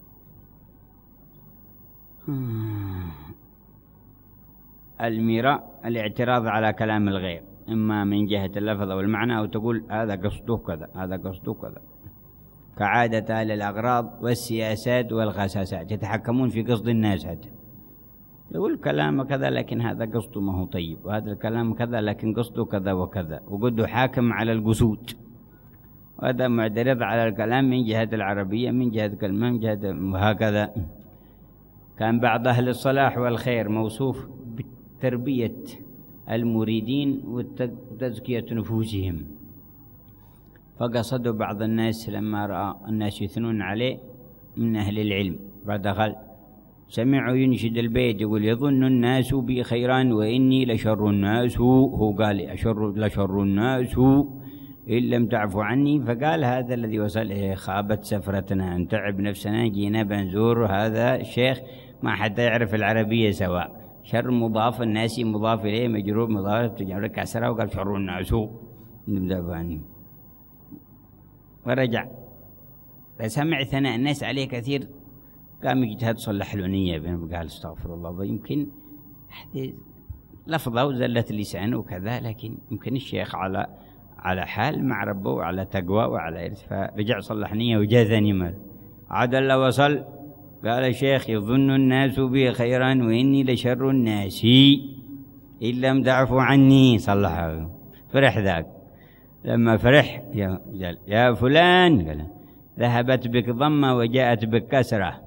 المراء الاعتراض على كلام الغير، إما من جهة اللفظ أو المعنى، أو تقول هذا قصده كذا هذا قصده كذا، كعادة أهل الأغراض والسياسات والغساسات يتحكمون في قصد الناس، حتى يقول كلام كذا لكن هذا قصده ما هو طيب، وهذا الكلام كذا لكن قصده كذا وكذا، وقده حاكم على القصود، وهذا معترض على الكلام من جهة العربية من جهة كلمة من جهة، وهكذا. كان بعض أهل الصلاح والخير موصوف بتربية المريدين وتزكية نفوسهم، فقصدوا بعض الناس لما رأى الناس يثنون عليه من أهل العلم، فدخل سمعوا ينشد البيت يقول: يظن الناس بي خيرا وإني لشر الناس. هو قال لشر الناس إن لم تعفوا عني. فقال: هذا الذي وصل إليه خابت سفرتنا، نتعب نفسنا، جينا بنزور هذا الشيخ ما حتى يعرف العربية سواء، شر مضاف، الناس مضاف إليه، مجرور مضاف، تجعل كسرة، وقال شر الناس لم تعفوا عني. ورجع فسمع ثناء الناس عليه كثير، قام يجتهد صلح له نية، قال استغفر الله، يمكن لفظه وزلت لسانه وكذا، لكن يمكن الشيخ على حال مع ربه وعلى تقوى وعلى إرث، فرجع صلح نية وجاذني مال. عدل وصل قال: الشيخ يظن الناس بي خيرا وإني لشر الناس إن لم تعفوا عني. صلحه، فرح ذاك. لما فرح يا فلان، قال: ذهبت بك ضمة وجاءت بك كسرة.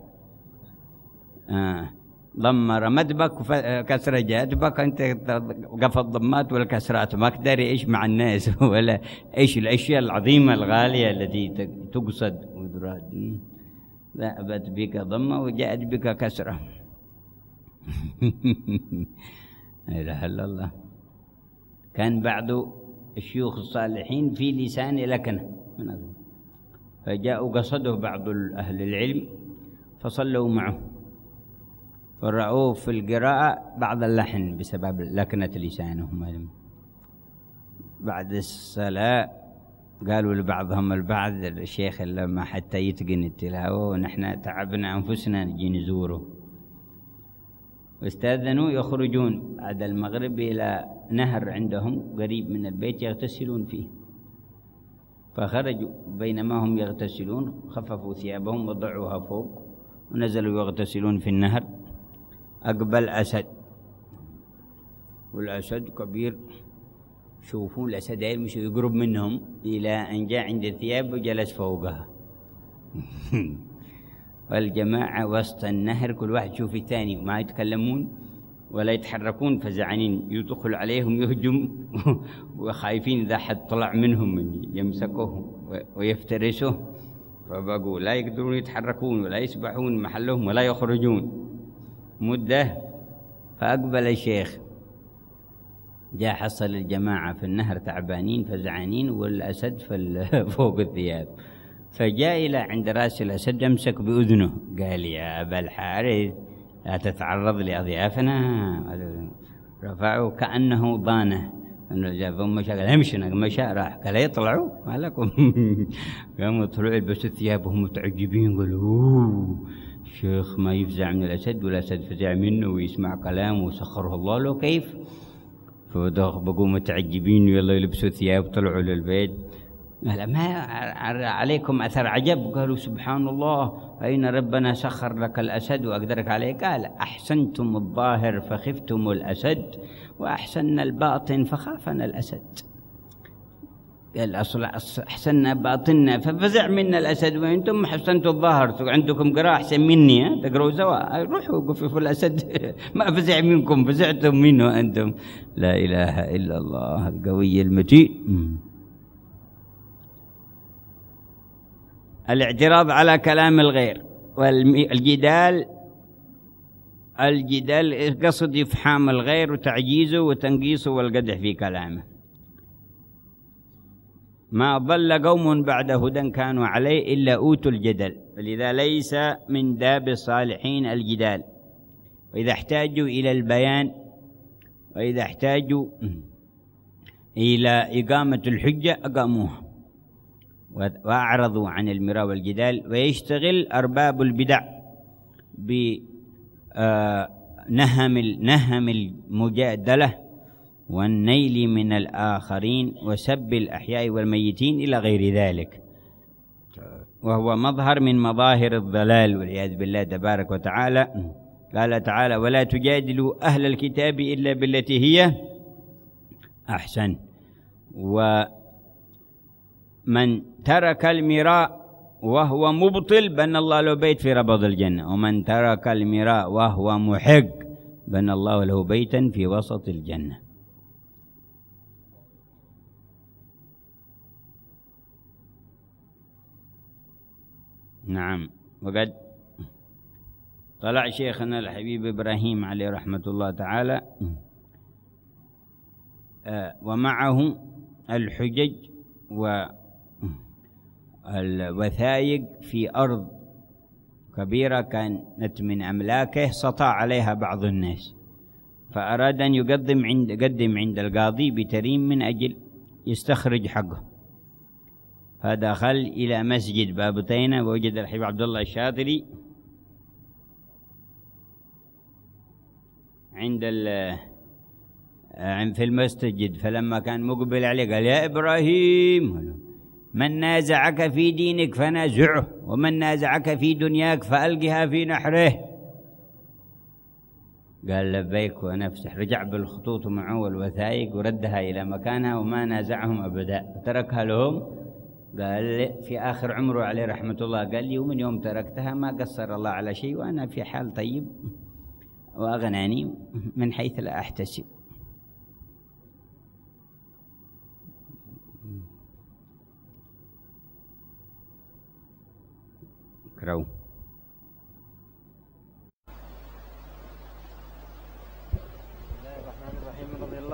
ضمة رمت بك كسرة جاءت بك، أنت قف الضمات والكسرات، ما قدر إيش مع الناس ولا إيش الأشياء العظيمة الغالية التي تقصد ودراد. ذهبت بك ضمة وجاءت بك كسرة. لا إله إلا الله. كان بعض الشيوخ الصالحين في لسان لكنة، فجاءوا قصده بعض أهل العلم فصلوا معه، فرأوه في القراءة بعض اللحن بسبب لكنة لسانهم. بعد الصلاة قالوا لبعضهم البعض: الشيخ لما حتى يتقن التلاوة ونحن تعبنا أنفسنا نجي نزوره. واستأذنوا يخرجون بعد المغرب إلى نهر عندهم قريب من البيت يغتسلون فيه، فخرجوا بينما هم يغتسلون خففوا ثيابهم وضعوها فوق ونزلوا يغتسلون في النهر. أقبل أسد، والأسد كبير، شوفوا الأسد مش يقرب منهم إلى أن جاء عند الثياب وجلس فوقها. والجماعة وسط النهر كل واحد يشوف الثاني وما يتكلمون ولا يتحركون، فزعانين يدخل عليهم يهجم وخايفين إذا حد طلع منهم يمسكوه ويفترسوه، فبقوا لا يقدرون يتحركون ولا يسبحون محلهم ولا يخرجون مدة. فأقبل الشيخ جاء حصل الجماعة في النهر تعبانين فزعانين والأسد فوق الثياب، فجاء إلى عند رأس الأسد أمسك بأذنه قال: يا أبا الحارث لا تتعرض لأضيافنا. رفعه كأنه ضانه ثم قال: امشنا. مشى راح قال: يطلعوا ما لكم. قاموا طلعوا يلبسوا ثيابهم متعجبين، قالوا: الشيخ ما يفزع من الأسد والأسد فزع منه ويسمع كلامه وسخره الله له كيف. فبقوا متعجبين ويلا يلبسوا ثياب طلعوا للبيت. قال: ما عليكم أثر عجب؟ قالوا: سبحان الله، أين ربنا سخر لك الأسد وأقدرك عليه؟ قال: أحسنتم الظاهر فخفتم الأسد، وأحسن الباطن فخافنا الأسد. قال: أصل أحسننا باطننا ففزع منا الأسد، وأنتم حسنتوا الظاهر، عندكم قراءة أحسن مني، تقرأوا سواء، روحوا قففوا الأسد. ما فزع منكم، فزعتم منه أنتم. لا إله إلا الله القوي المتين. الاعتراض على كلام الغير والجدال. الجدال قصد إفحام الغير وتعجيزه وتنقيصه والقدح في كلامه. ما ضل قوم بعد هدى كانوا عليه إلا أوتوا الجدل، ولذا ليس من داب الصالحين الجدال. وإذا احتاجوا إلى البيان وإذا احتاجوا إلى إقامة الحجة أقاموها وأعرضوا عن المراء والجدال. ويشتغل أرباب البدع بنهم المجادلة والنيل من الآخرين وسب الأحياء والميتين إلى غير ذلك، وهو مظهر من مظاهر الضلال والعياذ بالله تبارك وتعالى. قال تعالى: ولا تجادلوا أهل الكتاب إلا بالتي هي أحسن. ومن ترك المراء وهو مبطل بنى الله له بيت في ربض الجنة، ومن ترك المراء وهو محق بنى الله له بيتا في وسط الجنة. نعم. وقد طلع شيخنا الحبيب إبراهيم عليه رحمة الله تعالى ومعه الحجج والوثائق في أرض كبيرة كانت من أملاكه سطع عليها بعض الناس، فأراد أن يقدم عند القاضي بتريم من أجل يستخرج حقه. فدخل إلى مسجد بابتينة ووجد الحبيب عبد الله الشاطري في المسجد، فلما كان مقبل عليه قال: يا إبراهيم، من نازعك في دينك فنازعه، ومن نازعك في دنياك فألقها في نحره. قال: لبيك ونفسه. رجع بالخطوط معه والوثائق وردها إلى مكانها وما نازعهم أبدا، تركها لهم. قال في آخر عمره عليه رحمة الله قال لي: ومن يوم تركتها ما قصر الله على شيء، وأنا في حال طيب وأغناني من حيث لا أحتسب. اقرأوا. بسم الله الرحمن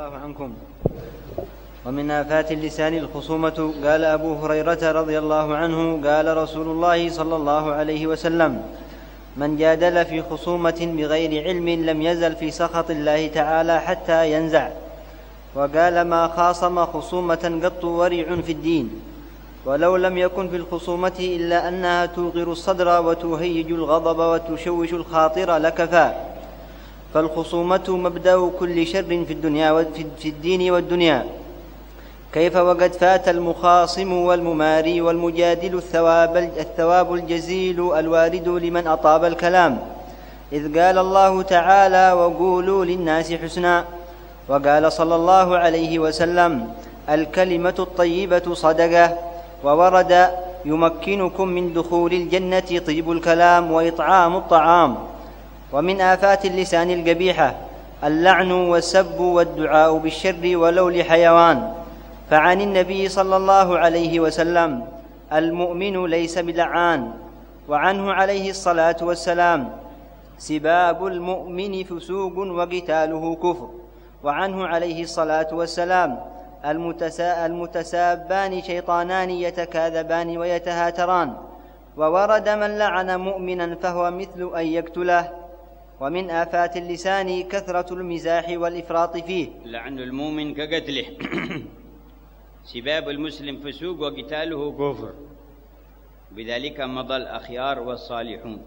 الله عنكم. ومن آفات اللسان الخصومة. قال أبو هريرة رضي الله عنه قال رسول الله صلى الله عليه وسلم: من جادل في خصومة بغير علم لم يزل في سخط الله تعالى حتى ينزع. وقال: ما خاصم خصومة قط ورع في الدين، ولو لم يكن في الخصومة إلا أنها توغر الصدر وتهيج الغضب وتشوش الخاطر لكفى. فالخصومة مبدأ كل شر في الدين والدنيا. كيف وقد فات المخاصم والمماري والمجادل الثواب الجزيل الوارد لمن أطاب الكلام، إذ قال الله تعالى: وقولوا للناس حسنا. وقال صلى الله عليه وسلم: الكلمة الطيبة صدقة. وورد: يمكنكم من دخول الجنة طيب الكلام وإطعام الطعام. ومن آفات اللسان القبيحة اللعن والسب والدعاء بالشر ولو لحيوان. فعن النبي صلى الله عليه وسلم: المؤمن ليس بلعان. وعنه عليه الصلاة والسلام: سباب المؤمن فسوق وقتاله كفر. وعنه عليه الصلاة والسلام: المتسابان شيطانان يتكاذبان ويتهاتران. وورد: من لعن مؤمنا فهو مثل أن يقتله. ومن آفات اللسان كثرة المزاح والإفراط فيه. لعن المؤمن كقتله. سباب المسلم فسوق وقتاله كفر، بذلك مضى الأخيار والصالحون.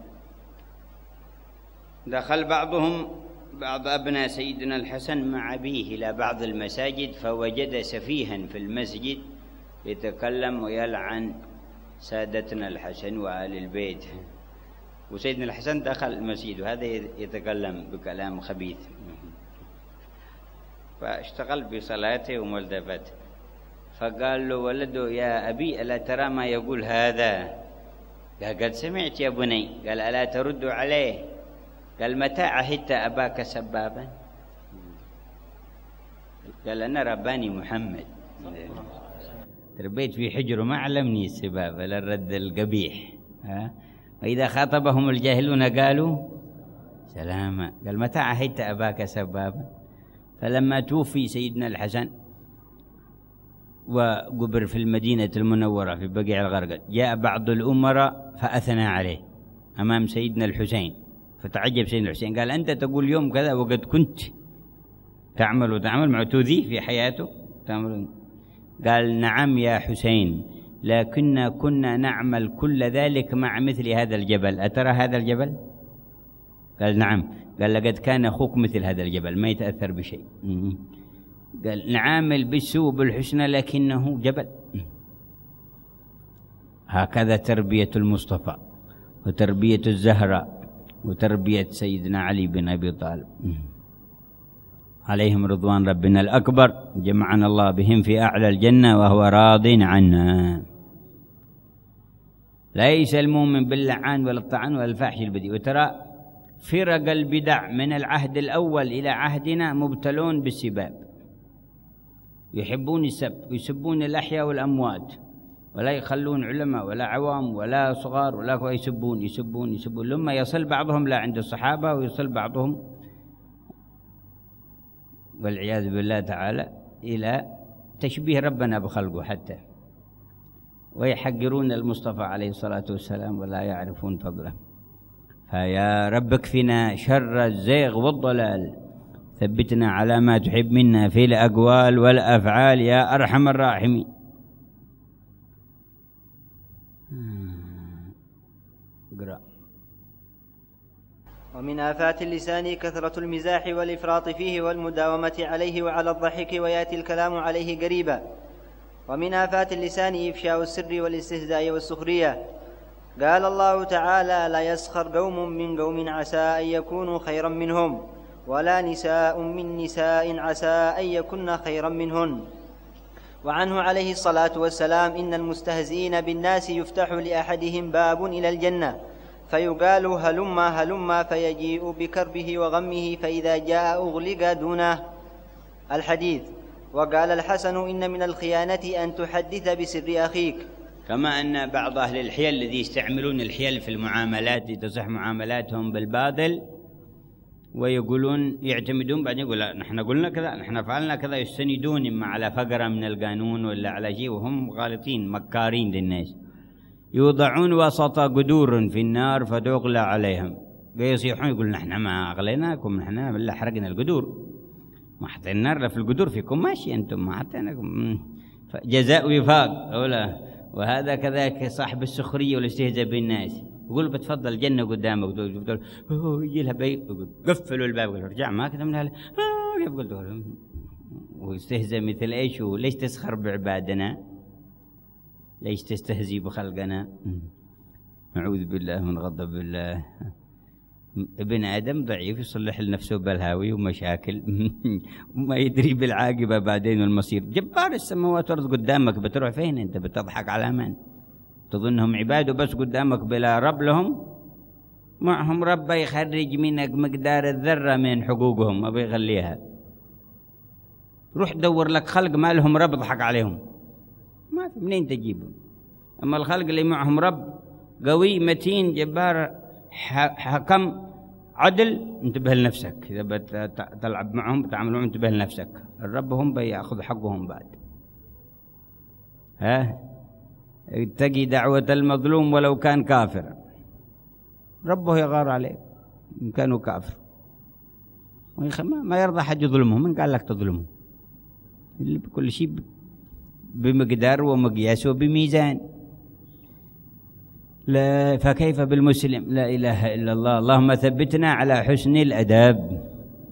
دخل بعض أبناء سيدنا الحسن مع أبيه إلى بعض المساجد، فوجد سفيها في المسجد يتكلم ويلعن سادتنا الحسن وآل البيت. وسيدنا الحسن دخل المسجد وهذا يتكلم بكلام خبيث، فاشتغل بصلاته وملتفت، فقال له ولده: يا أبي ألا ترى ما يقول هذا؟ قال: قد سمعت يا بني. قال: ألا ترد عليه؟ قال: متى عهدت أباك سبابا؟ قال: أنا رباني محمد، تربيت في حجر ما علمني السباب ولا الرد القبيح. وإذا خاطبهم الجاهلون قالوا سلاما. قال: متى عهدت أباك سبابا؟ فلما توفي سيدنا الحسن وقبر في المدينة المنورة في بقيع الغرقد، جاء بعض الأمراء فأثنى عليه أمام سيدنا الحسين، فتعجب سيدنا الحسين، قال: أنت تقول يوم كذا وقد كنت تعمل مع تؤذيه في حياته تعمل. قال: نعم يا حسين، لكننا كنا نعمل كل ذلك مع مثل هذا الجبل، أترى هذا الجبل؟ قال: نعم. قال: لقد كان أخوك مثل هذا الجبل ما يتأثر بشيء. قال: نعامل بالسوء بالحسنى لكنه جبل. هكذا تربية المصطفى وتربية الزهراء وتربية سيدنا علي بن أبي طالب عليهم رضوان ربنا الأكبر، جمعنا الله بهم في أعلى الجنة وهو راض عنا. ليس المؤمن باللعان ولا الطعن ولا الفحش البذيء. وترى فرق البدع من العهد الأول إلى عهدنا مبتلون بالسباب، يحبون السب ويسبون الأحياء والأموات، ولا يخلون علماء ولا عوام ولا صغار ولا يسبون لما يصل بعضهم لا عند الصحابة، ويصل بعضهم والعياذ بالله تعالى إلى تشبيه ربنا بخلقه حتى، ويحقرون المصطفى عليه الصلاة والسلام ولا يعرفون فضله. فيا رب اكفنا شر الزيغ والضلال، ثبتنا على ما تحب منا في الأقوال والأفعال يا أرحم الراحمين. اقرأ. ومن آفات اللسان كثرة المزاح والإفراط فيه والمداومة عليه وعلى الضحك ويأتي الكلام عليه قريبا. ومن آفات اللسان إفشاء السر والاستهزاء والسخرية. قال الله تعالى: لا يسخر قوم من قوم عسى أن يكونوا خيرا منهم، ولا نساء من نساء عسى أن يكن خيرا منهن. وعنه عليه الصلاة والسلام: إن المستهزئين بالناس يفتح لأحدهم باب إلى الجنة فيقال هلما فيجيء بكربه وغمه، فإذا جاء أغلق دونه. الحديث. وقال الحسن: إن من الخيانة أن تحدث بسر أخيك. كما أن بعض أهل الحيل الذي يستعملون الحيل في المعاملات لتصح معاملاتهم بالباطل، ويقولون يعتمدون، بعدين يقول لا نحن قلنا كذا، نحن فعلنا كذا، يستندون إما على فقرة من القانون ولا على شيء، وهم غالطين مكارين للناس. يوضعون وسط قدور في النار فتغلى عليهم، ويصيحون يقول نحن ما أغليناكم، نحن إلا حرقنا القدور، ما حطينا النار في القدور، فيكم ماشي أنتم، ما حطيناكم. جزاء وفاق أولا. وهذا كذلك صاحب السخرية والاستهزاء بالناس، يقول بتفضل الجنة قدامك، يجي لها قفلوا الباب، ارجع ما كذا من هذا كيف قلت، واستهزاء مثل ايش؟ وليش تسخر بعبادنا؟ ليش تستهزي بخلقنا؟ أعوذ بالله من غضب الله. ابن آدم ضعيف، يصلح لنفسه بلهاوي ومشاكل وما يدري بالعاقبة بعدين والمصير. جبار السماوات والأرض قدامك، بتروح فين أنت؟ بتضحك على من؟ تظنهم عباد بس قدامك بلا رب لهم؟ معهم رب يخرج منك مقدار الذرة من حقوقهم، ما بيخليها. روح دور لك خلق ما لهم رب، ضحك عليهم، ما في منين تجيبهم. أما الخلق اللي معهم رب قوي متين جبار حكم عدل، انتبه لنفسك. إذا بتلعب معهم بتعاملون انتبه لنفسك. الرب هم بيأخذ حقهم بعد. اتقي دعوة المظلوم ولو كان كافر، ربه يغار عليه إن كانوا كافر. ما يرضى حد يظلمهم. من قال لك تظلمهم؟ كل شيء بمقدار ومقياس وبميزان. لا فكيف بالمسلم؟ لا إله إلا الله. اللهم ثبتنا على حسن الأداب.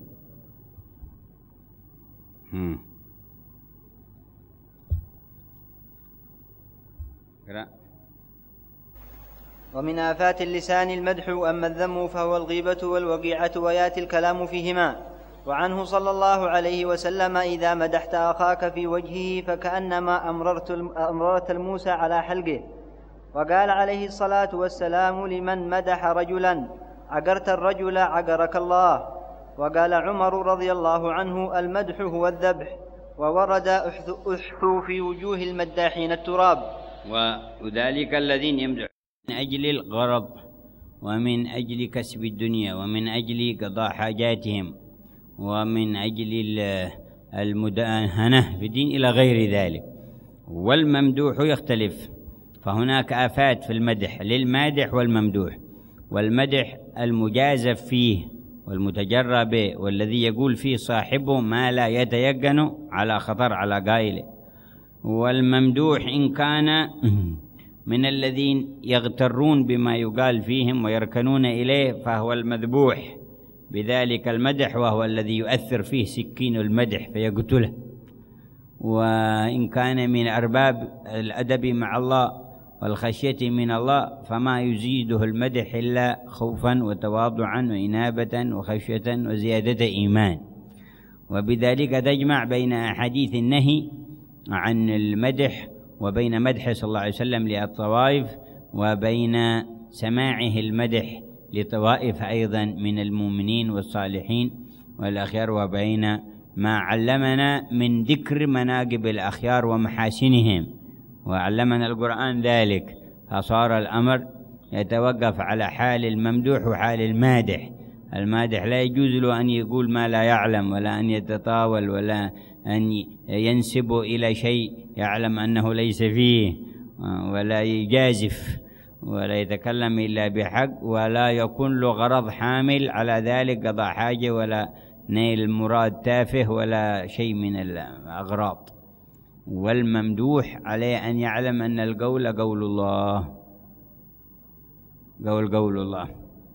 ومن آفات اللسان المدح، أما الذم فهو الغيبة والوقيعة، ويأتي الكلام فيهما. وعنه صلى الله عليه وسلم: إذا مدحت أخاك في وجهه فكأنما أمررت الموسى على حلقه. وقال عليه الصلاة والسلام لمن مدح رجلا: عقرت الرجل عقرك الله. وقال عمر رضي الله عنه: المدح هو الذبح. وورد: احثوا في وجوه المداحين التراب. وذلك الذين يمدحون من أجل الغرض، ومن أجل كسب الدنيا، ومن أجل قضاء حاجاتهم، ومن أجل المداهنة في الدين إلى غير ذلك. والممدوح يختلف، فهناك آفات في المدح للمادح والممدوح. والمدح المجازف فيه والمتجرى به، والذي يقول فيه صاحبه ما لا يتيقن على خطر على قائله. والممدوح إن كان من الذين يغترون بما يقال فيهم ويركنون إليه فهو المذبوح بذلك المدح، وهو الذي يؤثر فيه سكين المدح فيقتله. وإن كان من أرباب الأدب مع الله والخشية من الله فما يزيده المدح إلا خوفا وتواضعا وإنابة وخشية وزيادة إيمان. وبذلك تجمع بين أحاديث النهي عن المدح وبين مدح صلى الله عليه وسلم للطوائف، وبين سماعه المدح لطوائف أيضا من المؤمنين والصالحين والأخيار، وبين ما علمنا من ذكر مناقب الأخيار ومحاسنهم، وعلمنا القرآن ذلك. فصار الأمر يتوقف على حال الممدوح وحال المادح. المادح لا يجوز له أن يقول ما لا يعلم، ولا أن يتطاول، ولا أن ينسب إلى شيء يعلم أنه ليس فيه، ولا يجازف، ولا يتكلم إلا بحق، ولا يكون له غرض حامل على ذلك قضاء حاجة ولا نيل مراد تافه ولا شيء من الأغراض. والممدوح عليه أن يعلم أن القول قول الله، قول الله.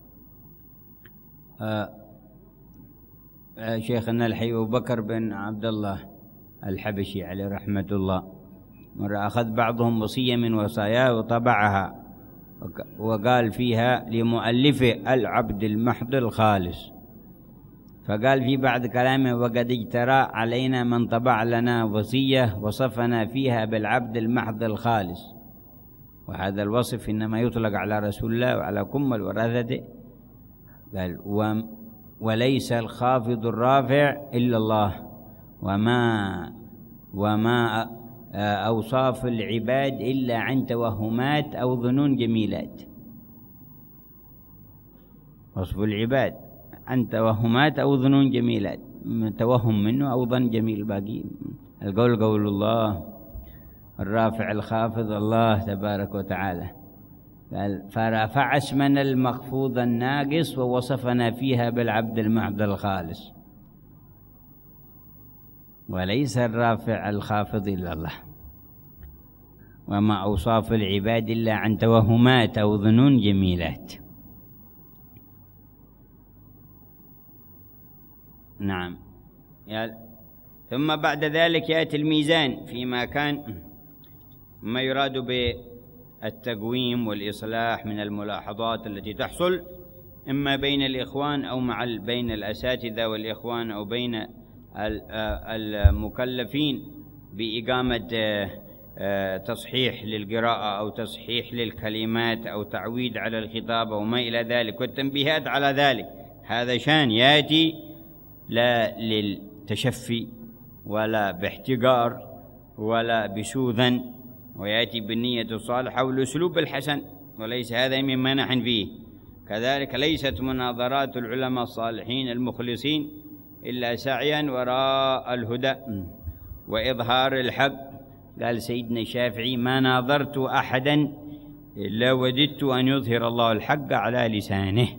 شيخنا الحي أبو بكر بن عبد الله الحبشي عليه رحمة الله مرة أخذ بعضهم وصية من وصاياه وطبعها، وقال فيها لمؤلفه العبد المحض الخالص. فقال في بعض كلامه: وقد اجترى علينا من طبع لنا وصية وصفنا فيها بالعبد المحض الخالص. وهذا الوصف إنما يطلق على رسول الله وعلى كمل ورثته. قال: وليس الخافض الرافع إلا الله، وما أوصاف العباد إلا عن توهمات أو ظنون جميلات. وصف العباد عن توهمات أو ظنون جميلات، توهم منه أو ظن جميل. باقي القول قول الله، الرافع الخافض الله تبارك وتعالى. قال فرفع اسمنا المخفوض الناقص ووصفنا فيها بالعبد المعبد الخالص، وليس الرافع الخافض إلا الله، وما أوصاف العباد إلا عن توهمات أو ظنون جميلات. نعم. ثم بعد ذلك يأتي الميزان فيما كان ما يراد بالتقويم والإصلاح من الملاحظات التي تحصل إما بين الإخوان أو بين الأساتذة والإخوان أو بين المكلفين بإقامة تصحيح للقراءة أو تصحيح للكلمات أو تعويد على الخطاب وما إلى ذلك والتنبيهات على ذلك. هذا شان يأتي لا للتشفي ولا باحتقار ولا بسوء ظن، ويأتي بالنية الصالحة والأسلوب الحسن، وليس هذا مما نحن فيه. كذلك ليست مناظرات العلماء الصالحين المخلصين إلا سعيا وراء الهدى وإظهار الحق. قال سيدنا الشافعي ما ناظرت أحدا إلا وددت أن يظهر الله الحق على لسانه،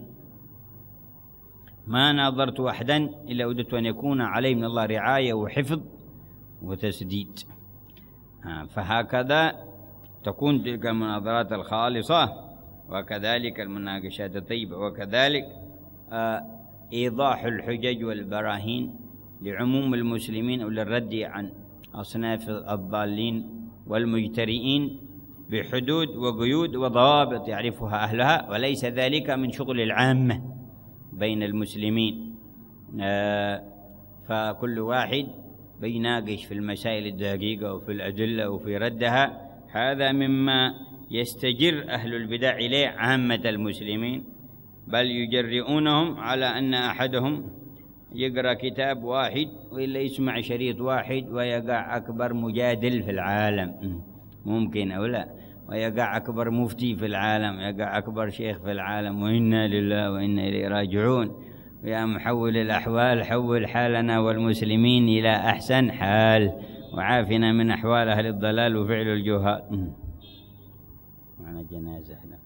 ما ناظرت أحدا إلا وددت أن يكون عليه من الله رعاية وحفظ وتسديد. فهكذا تكون تلك المناظرات الخالصة، وكذلك المناقشات الطيبة، وكذلك إيضاح الحجج والبراهين لعموم المسلمين وللرد عن أصناف الضالين والمجترئين بحدود وقيود وضوابط يعرفها أهلها، وليس ذلك من شغل العامة بين المسلمين. فكل واحد بيناقش في المسائل الدقيقة وفي الأدلة وفي ردها، هذا مما يستجر أهل البدع إليه عامة المسلمين، بل يجرئونهم على أن أحدهم يقرأ كتاب واحد وإلا يسمع شريط واحد ويقع أكبر مجادل في العالم، ممكن أو لا، ويقع أكبر مفتي في العالم، يقع أكبر شيخ في العالم، وإنا لله وإنا إليه راجعون. يا محول الأحوال حول حالنا والمسلمين إلى أحسن حال، وعافنا من أحوال أهل الضلال وفعل الجهال. معنا جنازة هنا.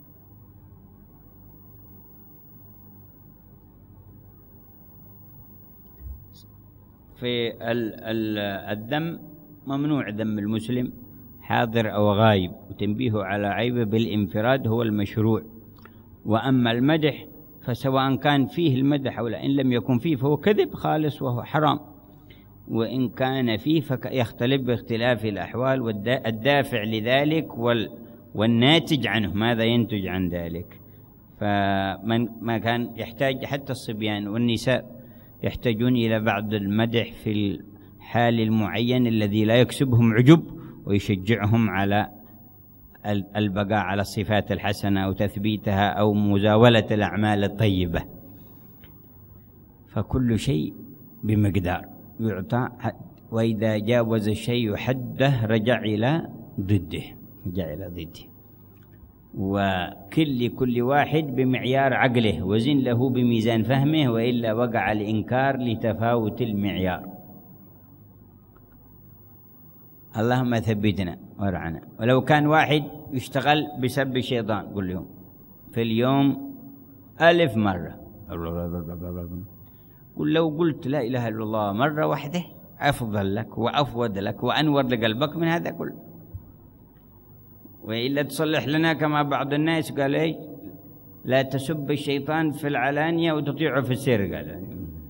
في الذم ممنوع ذم المسلم حاضر أو غايب، وتنبيهه على عيبه بالانفراد هو المشروع. وأما المدح فسواء كان فيه المدح أو لا، إن لم يكن فيه فهو كذب خالص وهو حرام، وإن كان فيه فيختلف باختلاف الأحوال والدافع لذلك والناتج عنه، ماذا ينتج عن ذلك. فمن ما كان يحتاج، حتى الصبيان والنساء يحتاجون إلى بعض المدح في الحال المعين الذي لا يكسبهم عجب ويشجعهم على البقاء على الصفات الحسنة أو تثبيتها أو مزاولة الأعمال الطيبة. فكل شيء بمقدار يعطى، وإذا جاوز الشيء حده رجع إلى ضده. وكل واحد بمعيار عقله، وزن له بميزان فهمه، وإلا وقع الإنكار لتفاوت المعيار. اللهم ثبتنا ورعنا. ولو كان واحد يشتغل بسب الشيطان قل لهم في اليوم 1000 مرة، قل لو قلت لا إله إلا الله مرة واحدة أفضل لك وأفود لك وأنور لقلبك من هذا كله. وإلا تصلح لنا كما بعض الناس قال إيه لا تسب الشيطان في العلانية وتطيعه في السر، قال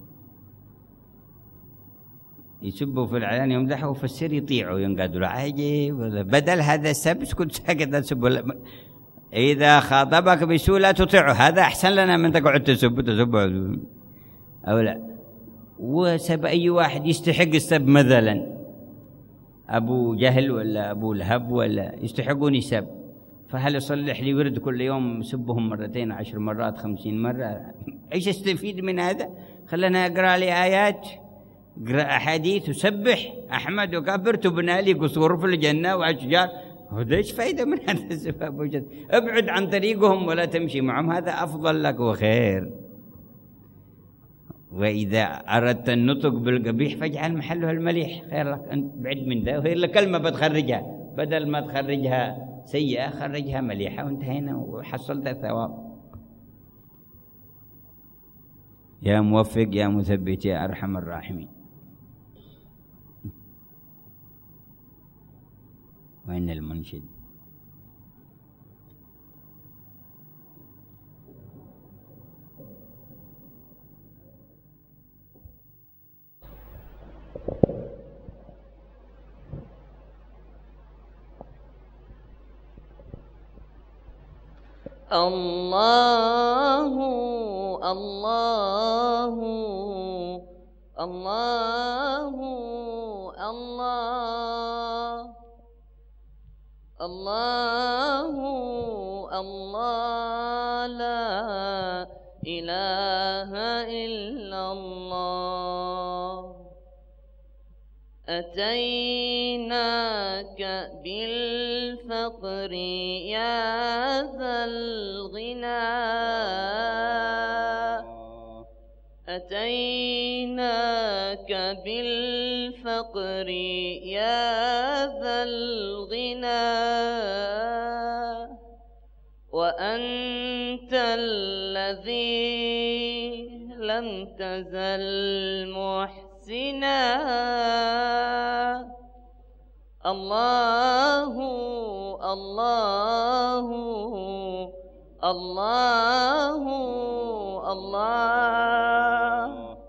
يسبوا في العلانية يمدحوا وفي السر يطيعوا ينقادوا له. عجيب، بدل هذا السب كنت ساكت لا تسب. إذا خاطبك بسوء لا تطيعه، هذا أحسن لنا من تقعد تسب أو لا. وسب أي واحد يستحق السب، مثلا أبو جهل ولا أبو لهب ولا يستحقون السب، فهل يصلح لي ورد كل يوم سبهم مرتين 10 مرات 50 مرة؟ إيش استفيد من هذا؟ خلنا أقرأ لي آيات، اقرأ أحاديث وسبح أحمد وكبر تبنى لي قصور في الجنة وأشجار. هذا إيش فايدة من هذا السبب؟ وجد ابعد عن طريقهم ولا تمشي معهم، هذا أفضل لك وخير. وإذا أردت النطق بالقبيح فاجعل محله المليح، خير لك أنت بعد من ذا، وهي كلمة بتخرجها بدل ما تخرجها سيئة خرجها مليحة وانتهينا وحصلت الثواب. يا موفق يا مثبت يا أرحم الراحمين. وين المنشد؟ الله الله الله الله الله الله لا إله إلا الله. أتيناك بالفقر يا ذا الغنى، أتيناك بالفقر يا ذا الغنى، وأنت الذي لم تزل محسنا. الله الله الله الله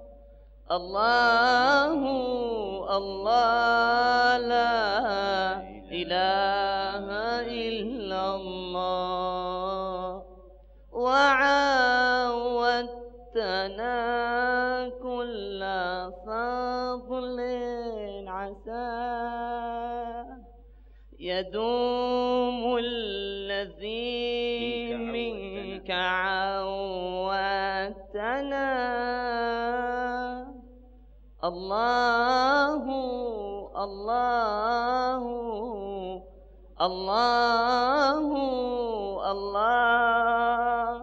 الله الله لا إله إلا الله. وعاودتنا كل فضل عسى، يدوم الذي منك عودتنا. الله الله الله الله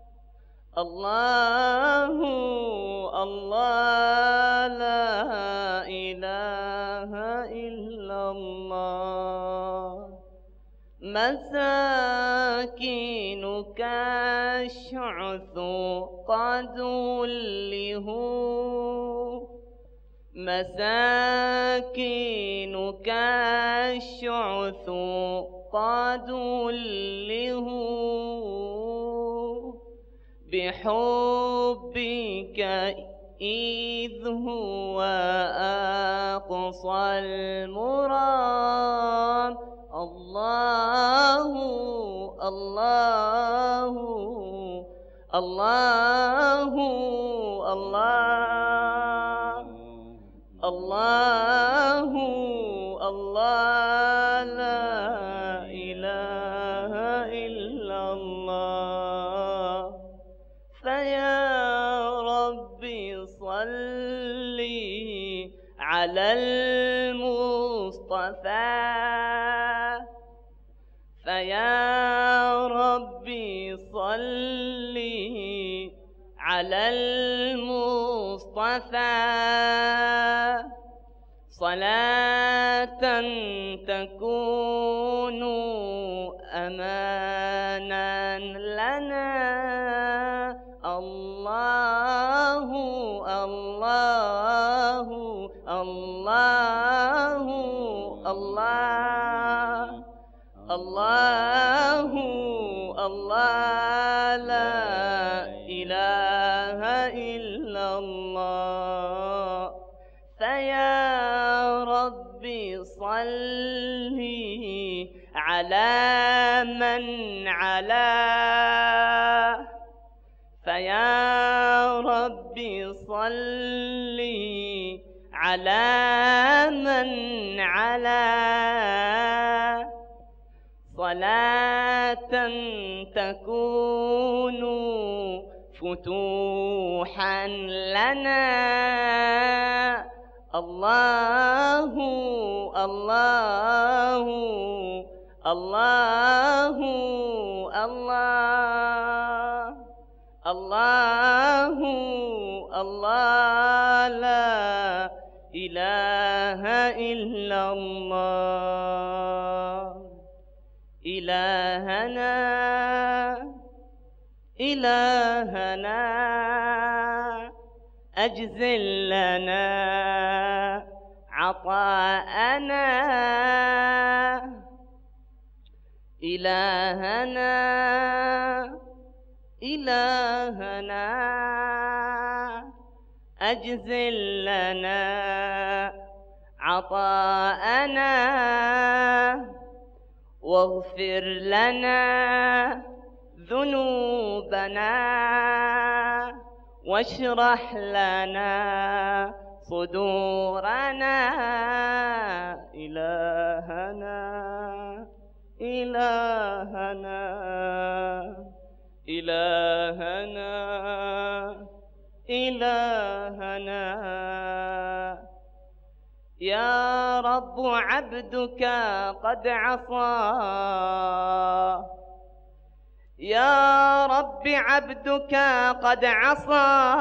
الله الله لا إله إلا الله. مساكينك الشعث قد ولهوا، مساكينك الشعث قد ولهوا، بحبك إذ هو أقصى المراد. الله الله الله الله الله الله لا إله إلا الله. فيا ربي صلي على المصطفى، فيا ربي صلي على المصطفى، صلاة تكون أمانا لنا. الله الله الله الله الله الله لا إله إلا الله. فيا ربي صلي على من علا، فيا ربي صلي على من علا، صلاة تكون فتوحا لنا. الله الله الله الله الله الله لا إله إلا الله إلهنا إلهنا أجزل لنا عطاءنا إلهنا إلهنا أجزل لنا عطاءنا واغفر لنا ذنوبنا واشرح لنا صدورنا إلهنا إلهنا إلهنا إلهنا يا رب عبدك قد عصى يا رب عبدك قد عصى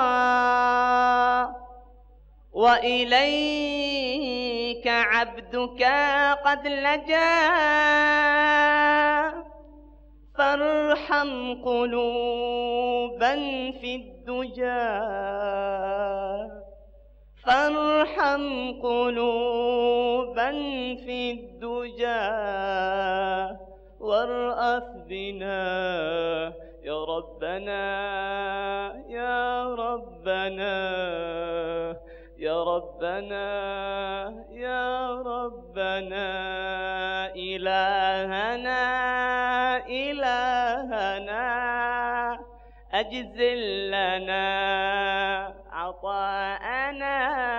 وإليك عبدك قد لجا فارحم قلوبا في الدجى فارحم قلوبا في الدجى وارأف بنا يا ربنا يا ربنا يا ربنا يا ربنا إلهنا إلهنا أجزل لنا عطاءنا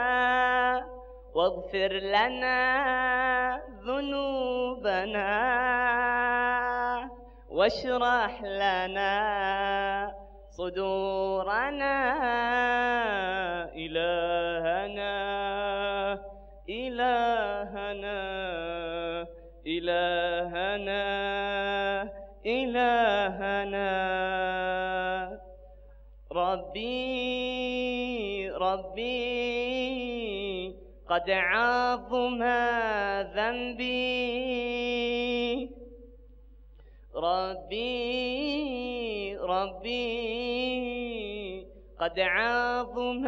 واغفر لنا ذنوبنا واشرح لنا صدورنا إلهنا إلهنا إلهنا إلهنا ربي ربي قد عظم ذنبي ربي ربي قد عظم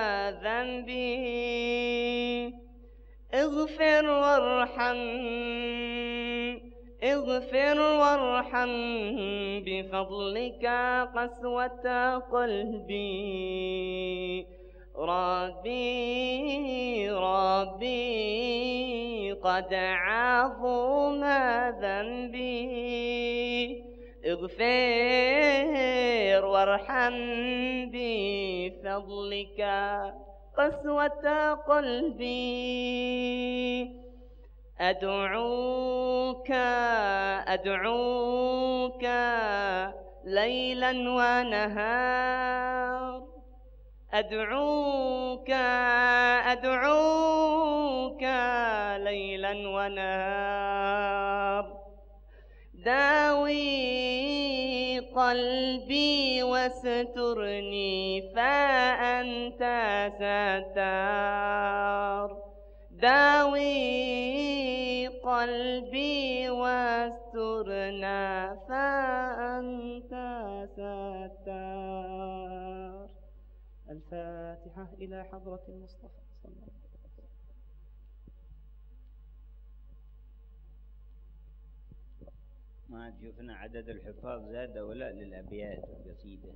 ذنبي اغفر وارحم اغفر وارحم بفضلك قسوة قلبي ربي ربي قد عظم ذنبي اغفر وارحم بفضلك قسوة قلبي أدعوك أدعوك ليلا ونهار أدعوك أدعوك ليلا ونهار داوي قلبي واسترني فأنت ستار داوي قلبي واسترنا فأنت ستار. الفاتحة إلى حضرة المصطفى صلى الله عليه وسلم. ما شفنا عدد الحفاظ زاد ولا للأبيات القصيدة؟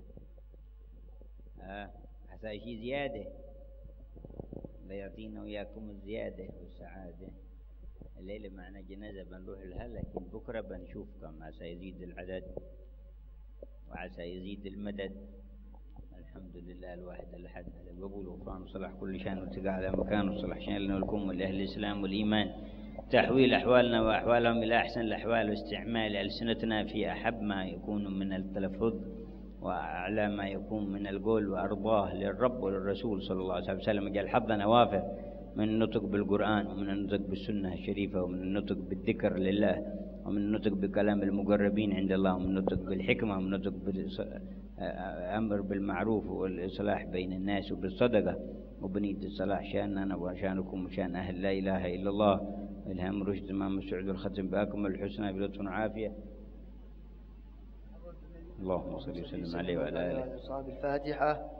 حتى شيء زيادة لا يعطينا وياكم الزيادة والسعادة. الليلة معنا جنازة بنروح لها، لكن بكرة بنشوفكم عسى يزيد العدد وعسى يزيد المدد. الحمد لله الواحد الأحد على القبول وغفران وصلح كل شان واتقى على مكان وصلح شان لنا ولكم ولأهل الإسلام والإيمان، تحويل أحوالنا وأحوالهم إلى أحسن الأحوال واستعمال ألسنتنا في أحب ما يكون من التلفظ وأعلى ما يكون من القول وأرضاه للرب وللرسول صلى الله عليه وسلم. اجعل حظنا وافر من النطق بالقرآن ومن النطق بالسنة الشريفة ومن النطق بالذكر لله ومن النطق بكلام المقربين عند الله، ومن النطق بالحكمة، ومن النطق بالأمر بالمعروف والإصلاح بين الناس، وبالصدقة، وبنية الصلاح شأننا وشأنكم وشأن أهل لا إله إلا الله، إلهام رشد إمام السعود والختم بأكمل الحسنى بلطف وعافية. اللهم صل وسلم عليه وعلى آله. الفاتحة.